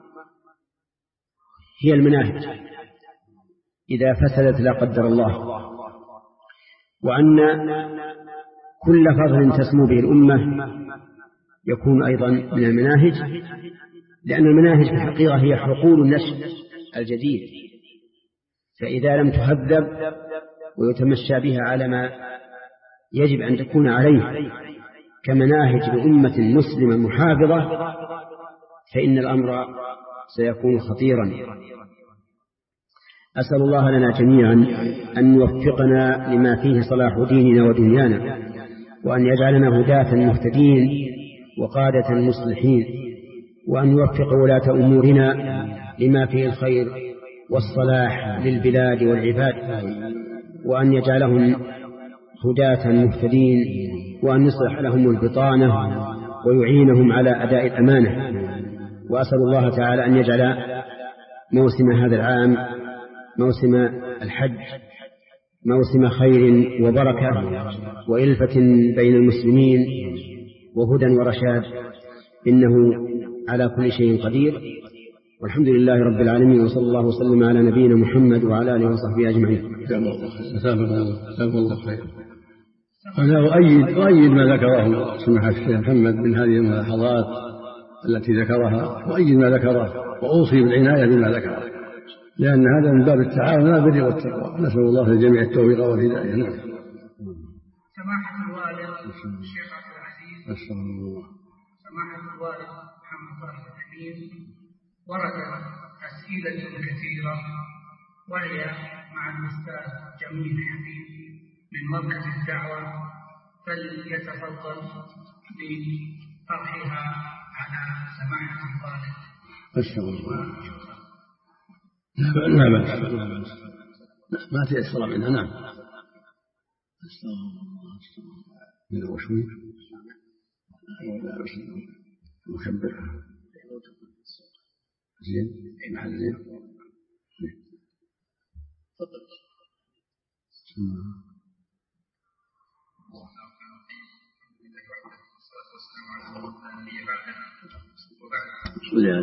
D: هي المناهج إذا فسدت لا قدر الله، وأن كل فضل تسمو به الأمة يكون أيضا من المناهج، لأن المناهج في الحقيقة هي حقول النشء الجديد، فإذا لم تهذب ويتمشى بها على ما يجب أن تكون عليه كمناهج لأمة مسلمة محافظة فإن الأمر سيكون خطيرا. أسأل الله لنا جميعا أن يوفقنا لما فيه صلاح ديننا ودنيانا، وأن يجعلنا هداة مهتدين وقادة مصلحين، وأن يوفق ولاة أمورنا لما فيه الخير والصلاح للبلاد والعباد، وأن يجعلهم هداة مهتدين، وأن يصلح لهم البطانة ويعينهم على أداء الأمانة. وأسأل الله تعالى أن يجعل موسم هذا العام موسم الحج موسم خير وبركة وإلفة بين المسلمين وهدى ورشاد، إنه على كل شيء قدير، والحمد لله رب العالمين، وصلى الله وسلم على نبينا محمد وعلى آله وصحبه أجمعين.
B: جزاكم الله خير. أنا أؤيد أؤيد ما ذكره سماحة الشيخ محمد من هذه الملاحظات التي ذكرها، وأؤيد ما ذكره، وأوصي بالعناية بما ذكره، لأن هذا من باب التعاون على البر والتقوى. نسأل الله للجميع التوفيق والهداية. نعم.
E: سماحة الوالد الشيخ عبد العزيز، سماحة الوالد محمد طارق الحكيم، ورد أسئلة كثيرة وهي مع الأستاذ جميل حبيب من مركز الدعوة، فليتفضل بطرحها على سماحة الوالد.
B: أستغفر لا لا بأس ما تيسر منها. نعم. من الوشوش مكبر زين محل زين. تفضل. اللهم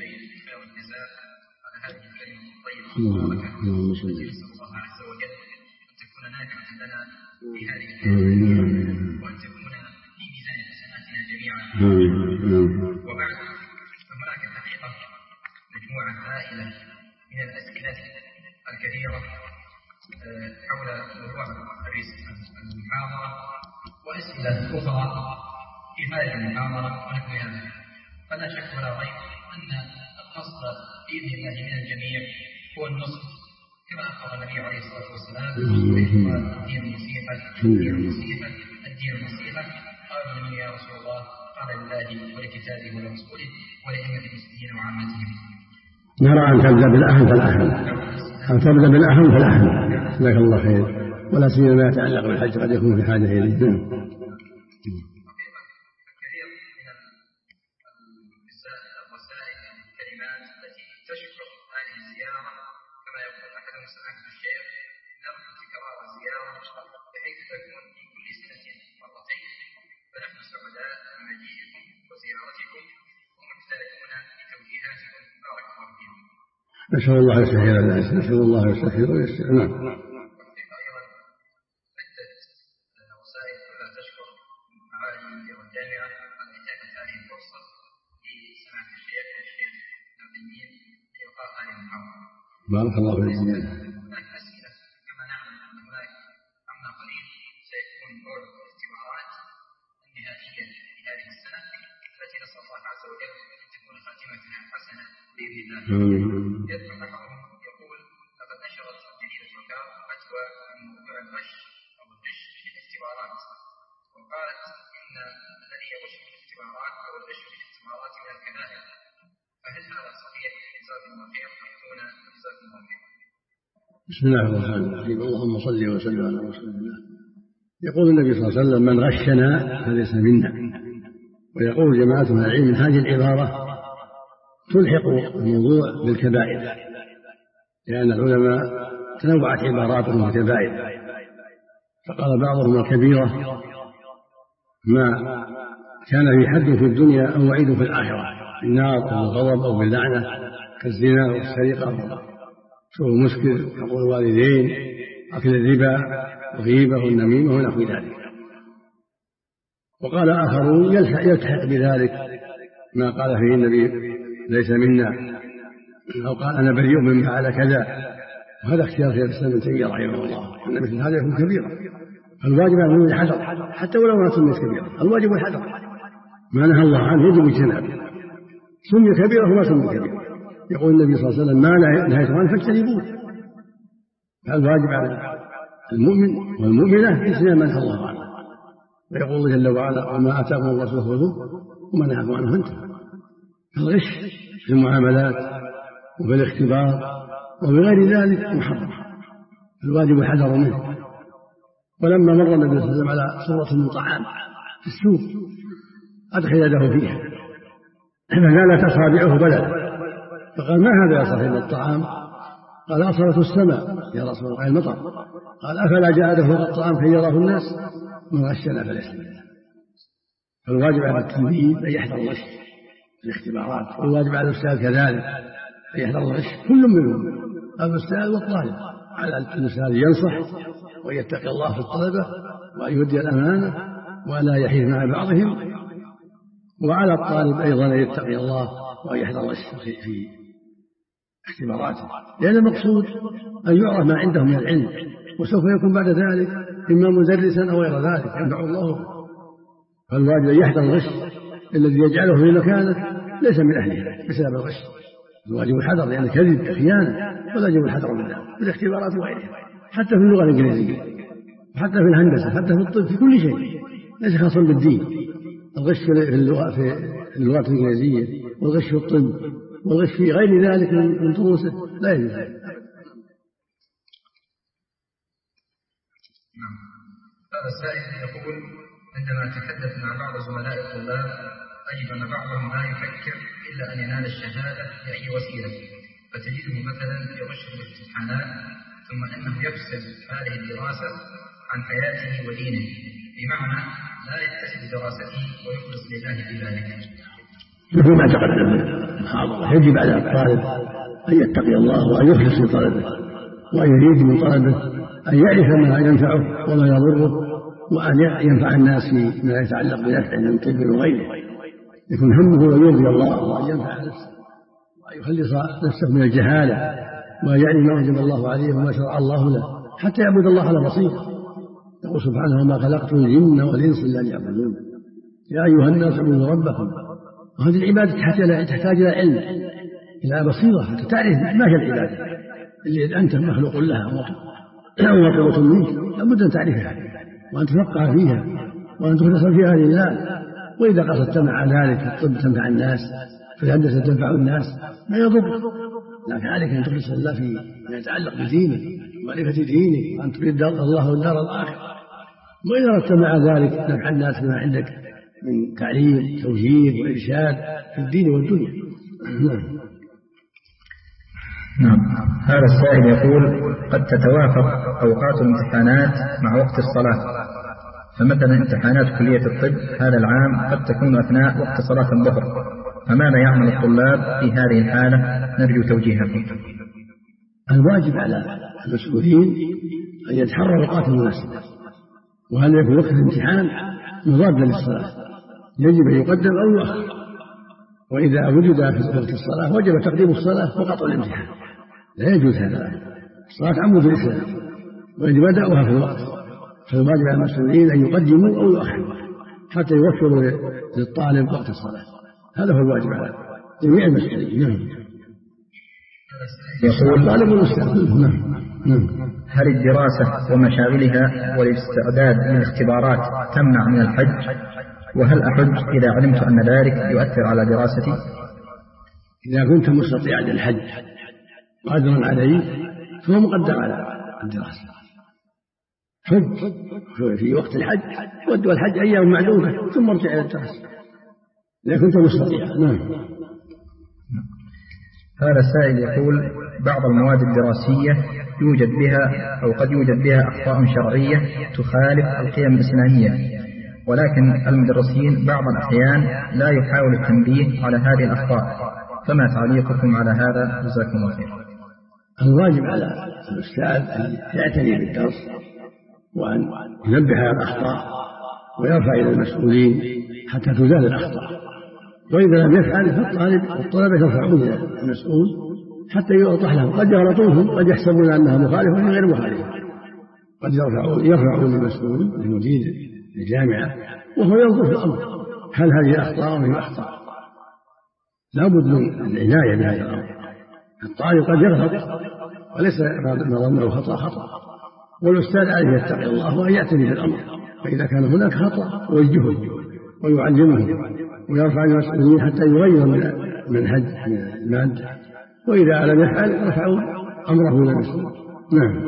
B: صل على
E: الله عز وجل أن تكون نافعة لنا في هذه الحياة وأن تكون في ميزان حسناتنا جميعا. وبعد، فهناك حقيقة مجموعة هائلة من الأسئلة الكثيرة حول موضوع المحاضرة وأسئلة أخرى في هذه المحاضرة ونحوها. فلا شك ولا ريب أن القصد بإذن الله من الجميع هو النصح، كما أخبر النبي عليه الصلاة والسلام الدين النصيحة الدين النصيحة الدين النصيحة. قال النبي يا رسول الله قال لله ولكتابه ولرسوله ولأئمة المسلمين وعامتهم.
B: نرى أن تبدأ بالأهم فالأهم أن تبدأ بالأهم فالأهم جزاك الله خير، ولا سيما ما يتعلق بالحج قد يكون في حاجة إليه. نسأل الله يسهل الناس، نسأل الله يسهل ويسر. نعم. بارك الله فيك.
E: كما نعلم أن هناك أمر قليل سيكون موعد الاختبارات النهائية في هذه السنة التي نسأل الله عز وجل أن تكون خاتمتها حسنة بإذن الله. يذكر بعضهم يقول لقد نشرت جريدة وكار فتوى من موضوع الغش أو الغش في الاختبارات، وقالت إن الذي يغش في الاختبارات أو الغش في الاختبارات من الكبائر، فهل هذا صحيح؟ جزاكم الله خير. أعطونا جزاكم الله خير.
B: بسم الله الرحمن الرحيم. اللهم صل وسلم على رسول الله. يقول النبي صلى الله عليه وسلم من غشنا فليس منا. ويقول جماعة من العلم من هذه العبارة تلحق الموضوع بالكبائر، لأن العلماء تنوعت عباراتهم بالكبائر، فقال بعضهم الكبيرة ما كان في حد في الدنيا أو وعيد في الآخرة، النار أو الغضب أو باللعنة، كالزنا والسرقة شرب المسكر، حقوق الوالدين، أكل الربا، الغيبة والنميمة ونحو ذلك. وقال آخرون يلحق بذلك ما قال فيه النبي ليس منا، أو قال أنا بريء من فعل كذا، وهذا اختيار شيخ الإسلام ابن تيمية رحمه الله، أن مثل هذا يكون كبيرا. الواجب على الحذر حتى ولو ما سميت كبيرا، الواجب الحذر، ما نهى الله عنه يجب اجتنابه، سمي كبيرا وما سمي كبيرا. يقول النبي صلى الله عليه وسلم ما نهيتم عنه فاجتنبوه. فالواجب على المؤمن والمؤمنة اجتناب ما نهى الله عنه. ويقول جل وعلا وما آتاكم الله فخذوه وما نهاكم عنه فانتهوا. الغش في المعاملات وفي الاختبار وبغير ذلك محرم، الواجب الحذر منه. ولما مر النبي صلى الله عليه وسلم على صورة من طعام في السوق أدخل يده فيها فزالت أصابعه بلد، فقال ما هذا يا صاحب الطعام؟ قال أصلت السماء يا رسول الله المطر. قال أفلا جاء له الطعام كي يراه الناس؟ من غشنا فليس منا. فالواجب على التلميذ أن يحذر الغش في الاختبارات، والواجب على الأستاذ كذلك أن يحذر الغش، كل منهم الأستاذ والطالب. على الأستاذ ينصح ويتقي الله في الطلبة وأن يؤدي الأمانة ولا يحيف مع بعضهم، وعلى الطالب أيضا أن يتقي الله وأن يحذر الغش في اختباراته، لأن المقصود أن يعرف ما عنده من العلم، وسوف يكون بعد ذلك إما مدرسا أو غير ذلك ينفع الله. فالواجب أن يحذر الغش الذي يجعله في مكانه ليس من أهله بسبب الغش. الواجب الحذر لأن الكذب خيانة، والواجب الحذر من ذلك في الاختبارات وغيرها، حتى في اللغة الإنجليزية وحتى في الهندسة حتى في الطب، في كل شيء ليس خاصا بالدين. الغش في اللغة في اللغات الإنجليزية والغش في الطب والغش في غير ذلك من دروسه لا يجوز.
E: هذا السائل يقول عندما أتحدث مع بعض زملاء الطلاب أجد أن بعضهم لا يفكر إلا أن ينال الشهادة بأي وسيلة، فتجده مثلا يغش في الامتحانات ثم أنه يفصل هذه الدراسة عن حياته ودينه، بمعنى لا يكتسب دراسته ويخلص لله في ذلك؟
B: مثل ما تقدم المحاضرة، يجب على الطالب أن يتقي الله وأن يخلص من طلبه وأن يريد من طلبه أن يعرف ما ينفعه وما يضره، وأن ينفع الناس فيما يتعلق بنفعه من طب وغيره، يكون همه أن يرضي الله وأن ينفع نفسه وأن يخلص نفسه من الجهالة وأن يعلم ما وجب الله عليه وما شرع الله له حتى يعبد الله على بصيرة. يقول سبحانه: وما خلقت الجن والإنس إلا ليعبدون يا أيها الناس اعبدوا ربكم. وهذه العبادة تحتاج إلى علم، إلى بصيرة، حتى تعرف ما هي العبادة اللي أنت مخلوق لها ومطلوبة منك، لابد أن تعرفها وأن تفقه فيها وأن تخلص فيها لله. وإذا قصدت مع ذلك الطب تنفع الناس، في الهندسة تنفع الناس، ما يضر، لكن عليك أن تخلص لله فيما يتعلق بدينك ومعرفة دينك وأن تريد الله والدار الآخرة. وإذا أردت مع ذلك نفع الناس بما عندك من تعليم توجيه وإرشاد في الدين والدنيا.
F: نعم. هذا السائل يقول: قد تتوافق أوقات الامتحانات مع وقت الصلاة، فمثلا امتحانات كلية الطب هذا العام قد تكون أثناء وقت صلاة الظهر، فماذا يعمل الطلاب في هذه الحالة؟ نرجو توجيهكم.
B: الواجب على المسؤولين أن يتحروا الأوقات المناسبة، وهل يكون وقت الامتحان مضادا للصلاة يجب أن يقدم أو يؤخر، وإذا وجد في وقت الصلاة وجب تقديم الصلاة وقطع الامتحان، لا يجوز هذا. الصلاة عمود الإسلام وإذا بدأوها في الوقت، فالواجب على المسؤولين أن يقدموا أو يؤخروا حتى يوفروا للطالب وقت الصلاة. هذا هو الواجب على جميع المسؤولين.
F: يقول
B: الطالب والأستاذ:
F: هل الدراسة ومشاغلها والاستعداد للاختبارات تمنع من الحج؟ وهل أحج إذا علمت أن ذلك يؤثر على دراستي؟
B: إذا كنت مستطيعا للحج قادرا عليه فهو مقدر على الدراسة. حج في وقت الحج، ودوا الحج أيام معدودة ثم ارجع إلى الدراسة إذا كنت مستطيعا. نعم.
F: هذا السائل يقول: بعض المواد الدراسية يوجد بها أو قد يوجد بها أخطاء شرعية تخالف القيم الإسلامية، ولكن المدرسين بعض الأحيان لا يحاول التنبيه على هذه الأخطاء، فما تعليقكم على هذا؟ جزاكم الله خير.
B: الواجب على الأستاذ أن يعتني بالدرس وأن ينبه على الأخطاء ويرفع إلى المسؤولين حتى تزال الأخطاء، وإذا لم يفعل فالطالب والطلبة يرفعون إلى المسؤول حتى يوضح لهم. قد يغلطوهم، قد يحسبون أنها مخالفة وهي غير مخالفة، قد يرفعون يرفعون للمسؤول لمدير الجامعة وهو ينظر في الأمر هل هذه أخطاء أو هي أخطاء. لا بد من العناية بهذا الأمر. الطالب قد يغلط وليس ما ظنه خطأ خطأ، والأستاذ عليه يتقي الله وأن يعتني بالأمر، فإذا كان هناك خطأ ويوجهه ويعلمه ويرفع المسؤولين حتى يغير من منهج المادة، وإذا لم يفعل رفعوا أمره إلى المسؤول. نعم.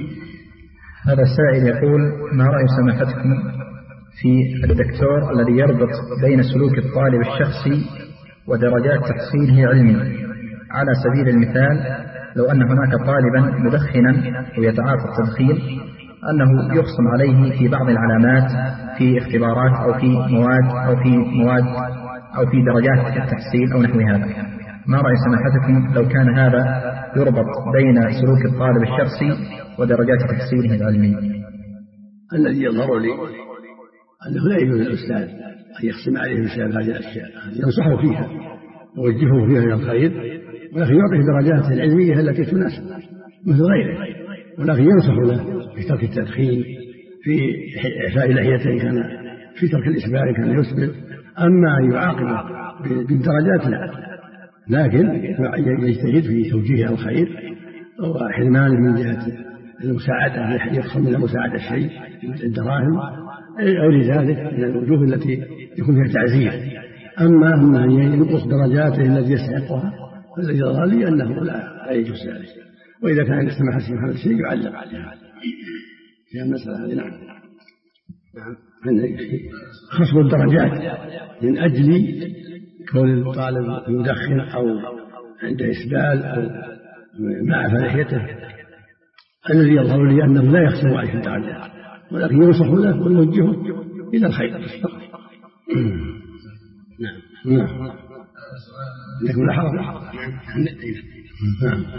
F: هذا السائل يقول: ما رأي سماحتكم في الدكتور الذي يربط بين سلوك الطالب الشخصي ودرجات تحصيله علمي؟ على سبيل المثال، لو أن هناك طالبا مدخنا ويتعاطى التدخين أنه يخصم عليه في بعض العلامات في اختبارات أو في مواد أو في مواد أو في درجات التحصيل أو نحو هذا. ما رأي سماحتكم لو كان هذا يربط بين سلوك الطالب الشخصي ودرجات تحصيله العلمي؟
B: الذي يظهر لي أنه لا يجوز للأستاذ أن يخصم عليه بسبب هذه الأشياء، ينصحه فيها ويوجهه فيها إلى الخير، ولكن يعطيه درجات العلمية التي تناسب مثل غيره، ولكن ينصح له في ترك التدخين، في إعفاء لحيته كان، في ترك الإسبال كان يسبل. أما أن يعاقبه بالدرجات لا، لكن يجتهد في توجيه الخير وحرمانه من جهة المساعدة، يخصم من مساعدة الشيء الدراهم أو لذلك من الوجوه التي يكون فيها تعزير. أما أن ينقص درجاته التي يستحقها فالذي يظهر لي أنه لا يجوز ذلك، وإذا كان يستمع حسن محمد الشيء يعلم عليها في المسألة هذه. نعم. خصم الدرجات من أجل كون الطالب يدخن أو عنده إسبال أو مع فلحيته، الذي يظهر لي أنه لا يخصم عليه الدرجات، ولكن ينصح له ويوجهه إلى الخير.
D: نعم
B: نعم لكن لا حرج. نعم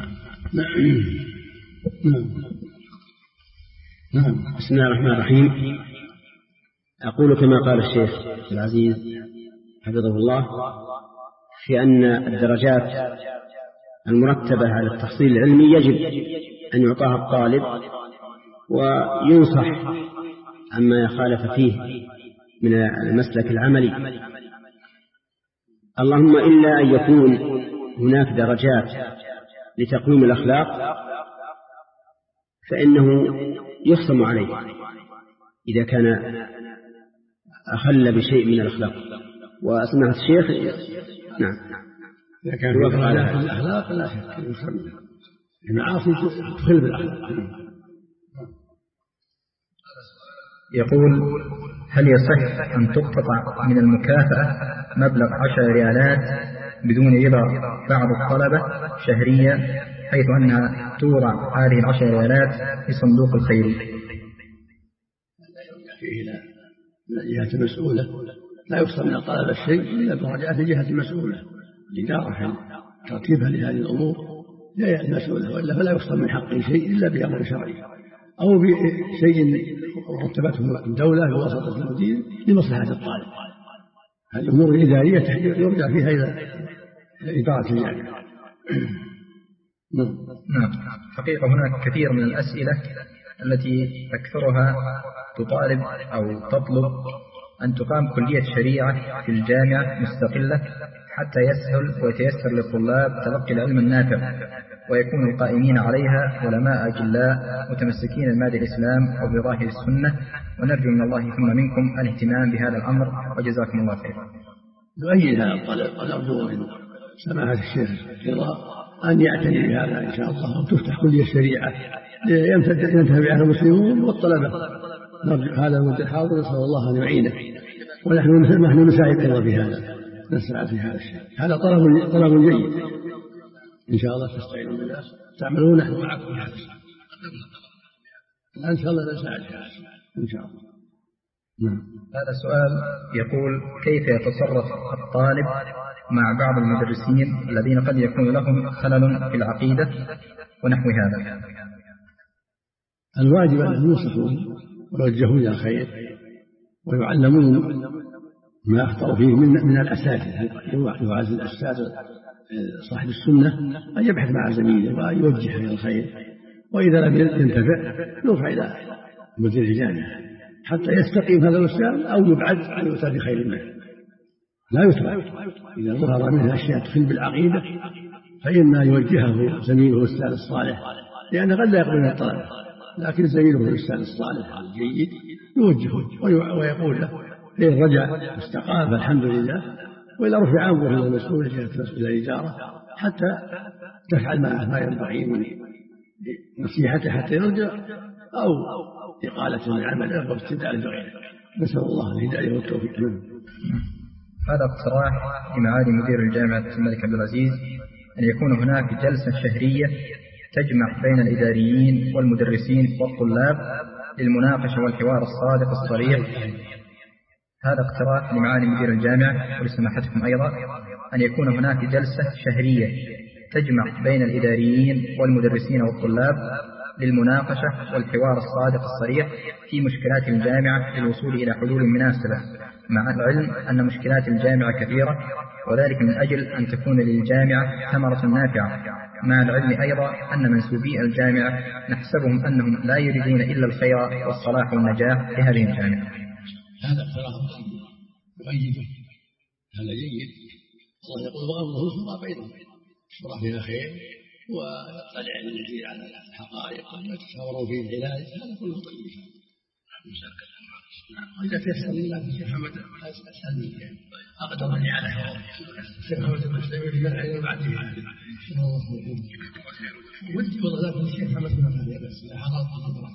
B: نعم.
D: بسم الله الرحمن الرحيم. أقول كما قال الشيخ العزيز حفظه الله في أن الدرجات المرتبة على التحصيل العلمي يجب أن يعطاها الطالب وينصح عما يخالف فيه من المسلك العملي، اللهم إلا أن يكون هناك درجات لتقويم الأخلاق فإنه يخصم عليه إذا كان أخل بشيء من الأخلاق. وأسمع الشيخ نعم
B: إذا كان في درجات الأخلاق لا شك يخصم، المعاصي تخل بالأخلاق.
F: يقول: هل يصح أن تقتطع من المكافأة مبلغ عشر ريالات بدون رضا بعض الطلبة شهريا، حيث أنها تورع هذه العشر ريالات في صندوق الخير؟
B: لا يرجع فيه إلى الجهة المسؤولة، لا يقصد من الطلبة الشيء إلا برجعة الجهة المسؤولة الإدارة ترتيبها لهذه الأمور لا المسؤولة، وإلا فلا يقصد من حق شيء إلا بأمر شرعي أو بشيء رتبته الدولة بواسطة المدير لمصلحة الطالب. الأمور الإدارية يرجع فيها إلى إدارة الجامعة.
F: نعم. حقيقة هناك كثير من الأسئلة التي أكثرها تطالب أو تطلب أن تقام كلية شريعة في الجامعة مستقلة حتى يسهل ويتيسر للطلاب تلقي العلم النافع، ويكون القائمين عليها علماء أجلاء متمسكين بمبادئ الإسلام أو بظاهر السنة، ونرجو من الله ثم منكم الاهتمام بهذا الأمر، وجزاكم الله خيرا.
B: نؤيد هذا الطلب ونرجو من سماحة الشيخ رضا أن يعتني بهذا إن شاء الله، وتفتح كلية الشريعة ينتهي بها المسلمون والطلبة. نرجو هذا المد الحاضر، نسأل الله أن يعينه، ونحن نحن نساعد أيضا في هذا، نسعى في هذا الشيء. هذا طلب طلب جيد إن شاء الله، تستعينون بالله تعملون نحن معكم في هذا الشيء. إن شاء الله نساعد في هذا إن شاء الله.
F: هذا سؤال يقول: كيف يتصرف الطالب مع بعض المدرسين الذين قد يكون لهم خلل في العقيدة ونحو هذا؟
B: الواجب أن ينصحون ويوجهون إلى الخير ويعلمون ما أخطأوا فيه من, من الأساتذة. يعز الأستاذ صاحب السنة أن يبحث مع زميله ويوجه إلى الخير، وإذا لم ينتفع يرفع إلى مدير الجامعة حتى يستقيم هذا الأستاذ أو يبعد عن يؤتى بخير منه. لا يترك إذا ظهر منه أشياء تخل بالعقيدة فإما يوجهه زميله الأستاذ الصالح، لأن قد لا يقبل الطلب، لكن زميله الأستاذ الصالح الجيد يوجهه ويقول له إن رجع واستقام فالحمد لله، وإلا رفع عنه إلى المسؤول إلى الإدارة حتى تفعل ما ينبغي من نصيحته حتى يرجع أو إقالة من عمله واستبدال بغيره. نسأل الله الهداية والتوفيق.
F: هذا اقتراح لمعالي مدير الجامعة الملك عبد العزيز أن يكون هناك جلسة شهرية تجمع بين الإداريين والمدرسين والطلاب للمناقشة والحوار الصادق الصريح. هذا اقتراح لمعالي مدير الجامعة ولسماحتكم أيضا أن يكون هناك جلسة شهرية تجمع بين الإداريين والمدرسين والطلاب للمناقشة والحوار الصادق الصريح في مشكلات الجامعة للوصول إلى حلول مناسبة، مع العلم أن مشكلات الجامعة كثيرة، وذلك من أجل أن تكون للجامعة ثمرة نافعة، مع العلم أيضا أن منسوبي الجامعة نحسبهم أنهم لا يريدون إلا الخير والصلاح والنجاح لهذه الجامعة.
B: هذا اقتراح يؤيده، هذا جيد. الله يقول: وأمره شورى بينهم، شورى فيها خير ويطلع المدير على الحقائق ويتشاوروا في العلاج، هذا كله طيب. وإذا تيسر لله الشيخ محمد أسأل منك أقدرني على هذا الشيخ محمد المسلمين في العلم بعده ودي والله لكن الشيخ محمد ما هذا بس لا حضرت الخبرة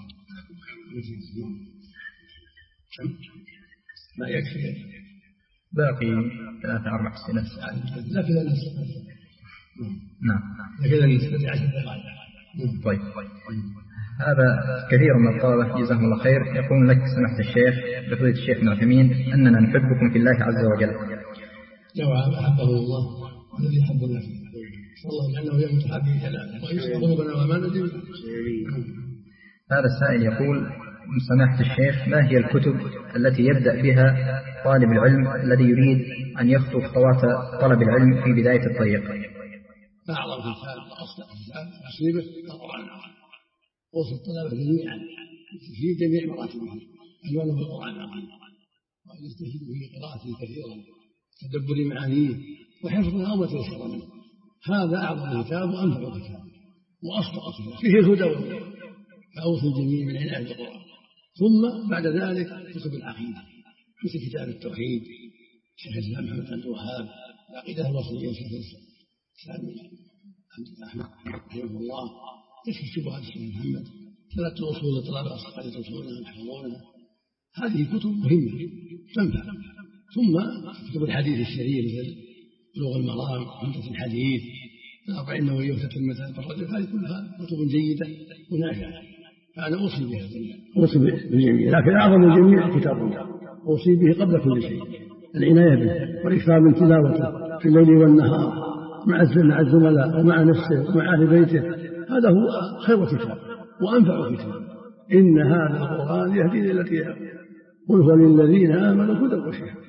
B: ما يكفي
F: باقي ثلاثة أربع سنين
B: لا كذا الناس.
F: نعم
B: لا كذا الناس عشر دقائق.
F: طيب. هذا كثير من الطلبة جزاهم الله خير يقول لك سماحة الشيخ بفضيلة الشيخ ابن عثيمين أننا نحبكم في الله عز وجل.
B: جواب أحبه الله الذي حب الناس صلى الله عليه وسلم يوم تحدي جلاله ويسر قلوبنا وأمانة جميعا.
F: هذا السائل يقول سماحة الشيخ ما هي الكتب التي يبدأ بها طالب العلم الذي يريد أن يخطو خطوات طلب العلم في بداية الطريق؟
B: أعظم كتاب وأصدق كتاب أصيبه القرآن العظيم. أوصي الطلبة جميعا في جميع مراتبهم ألوانه بالقرآن العظيم وأن يجتهدوا في قراءته كثيرا تدبر معانيه وحفظها وما تيسر منه. هذا أعظم كتاب وأنفع كتاب وأصدق كتاب فيه الهدى والنور. فأوصي الجميع من عناية بالقرآن. ثم بعد ذلك كتب العقيدة مثل كتاب التوحيد شيخ الإسلام محمد بن عبد الوهاب العقيدة الوصية شيخ الإسلام عبد الرحمن رحمه الله كشف شبهات الشيخ محمد ثلاث أصول لطلبة أصحاب أصولها يحفظونها. هذه كتب مهمة تنفع. ثم كتب الحديث الشريف مثل بلوغ المرام عمدة الحديث الأربعين النووية وتتمة الرجل هذه كلها كتب جيدة ونافعة. فأنا أوصي بها أوصي بالجميع لكن أعظم الجميع كتاب الله أوصي به قبل كل شيء العناية به والإكثار من تلاوته في الليل والنهار مع الزملاء ومع نفسه ومع أهل بيته. هذا هو خير كتاب وأنفع كتاب. إن هذا القرآن يهدي إلى التي هي قل هو للذين آمنوا هدى وشفاء.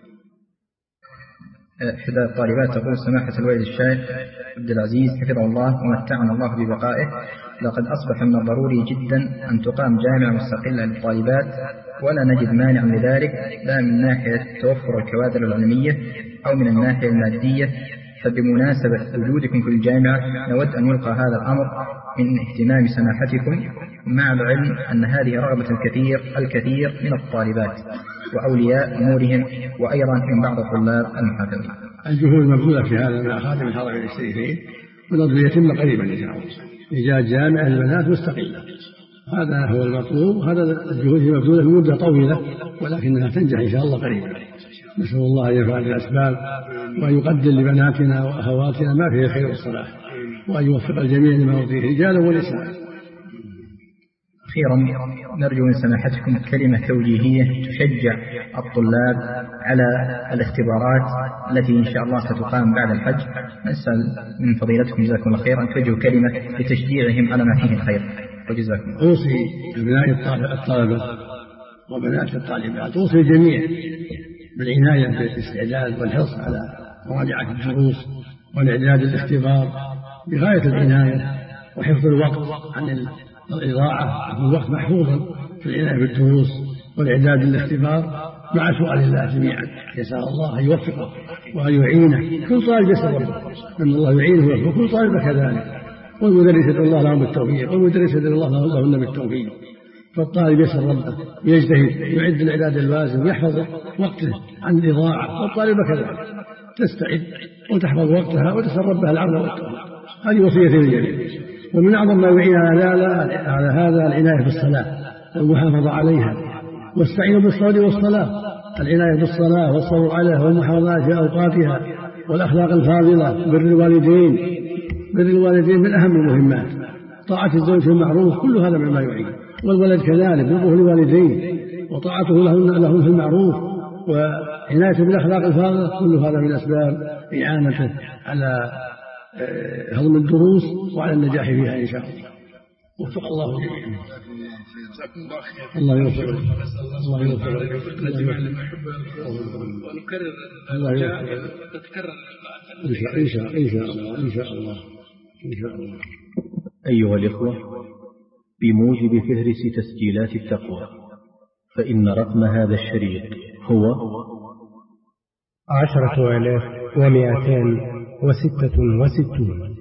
F: إحدى الطالبات تقول سماحة الوالد الشيخ عبد العزيز حفظه الله ومتعنا الله ببقائه لقد أصبح من الضروري جدا أن تقام جامعة مستقلة للطالبات ولا نجد مانع لذلك لا من ناحية توفر الكوادر العلمية أو من الناحية المادية. فبمناسبة وجودكم في الجامعة نود أن يلقى هذا الأمر من اهتمام سماحتكم مع العلم أن هذه رغبة الكثير الكثير من الطالبات وأولياء أمورهم وأيضا من بعض الطلاب المحافظين.
B: الجهود مبذولة في هذا مع خادم الحرمين الشريفين ونرجو يتم قريبا إن شاء الله إيجاد جامعة للبنات مستقلة. هذا هو المطلوب. هذا الجهود مبذولة لمدة طويلة ولكنها تنجح إن شاء الله قريبا. نسأل الله أن يفعل الأسباب وأن يقدر لبناتنا وأخواتنا ما فيه خير والصلاح وأن يوفق الجميع لما يرضيه رجالا ونساء.
F: أخيرا نرجو من سماحتكم كلمة توجيهية تشجع الطلاب على الاختبارات التي إن شاء الله ستقام بعد الحج. نسأل من فضيلتكم جزاكم الله خيرا أن توجهوا كلمة لتشجيعهم على ما فيه الخير وجزاكم الله.
B: أوصي أبناء الطلبة وبنات الطالبات أوصي الجميع بالعناية بالاستعداد والحرص على مراجعة الدروس والإعداد للاختبار بغاية العناية وحفظ الوقت عن الإضاعة. الوقت محفوظا في العناية بالدروس والإعداد للاختبار مع سؤال الله جميعا. يسأل الله أن يوفقه وأن يعينه. كل طالب يسأل ربه أن الله يعينه ويوفقه كل طالب كذلك. والمدرس يدعو الله لهم بالتوفيق والمدرس يدعو الله لهن بالتوفيق. فالطالب يسأل ربه ويجتهد يعد الإعداد اللازم ويحفظ وقته عن الإضاعة والطالب كذلك تستعد وتحفظ وقتها وتسأل ربها العون والتوفيق. هذه وصية للجميع. ومن أعظم ما يعين على هذا العناية بالصلاة والمحافظة عليها واستعينوا بالصبر والصلاة. العناية بالصلاة والصبر عليها والمحافظة في أوقاتها والأخلاق الفاضلة بر الوالدين. بر الوالدين من أهم المهمات. طاعة الزوج المعروف كل هذا مما يعين. والولد كذلك بره الوالدين وطاعته لهم في المعروف وعنايته بالأخلاق الفاضلة كل هذا من أسباب إعانته على هضم الدروس وعلى النجاح فيها إن شاء الله. وفق الله جميعا. الله يوفق الله يوفق
E: ونكرر
B: الله يوفق
E: تتكرر
B: إن شاء إن شاء الله إن شاء الله إن شاء الله.
A: أيها الإخوة بموجب فهرس تسجيلات التقوى فإن رقم هذا الشريط هو
C: عشرة آلاف ومائتان وستة وستون.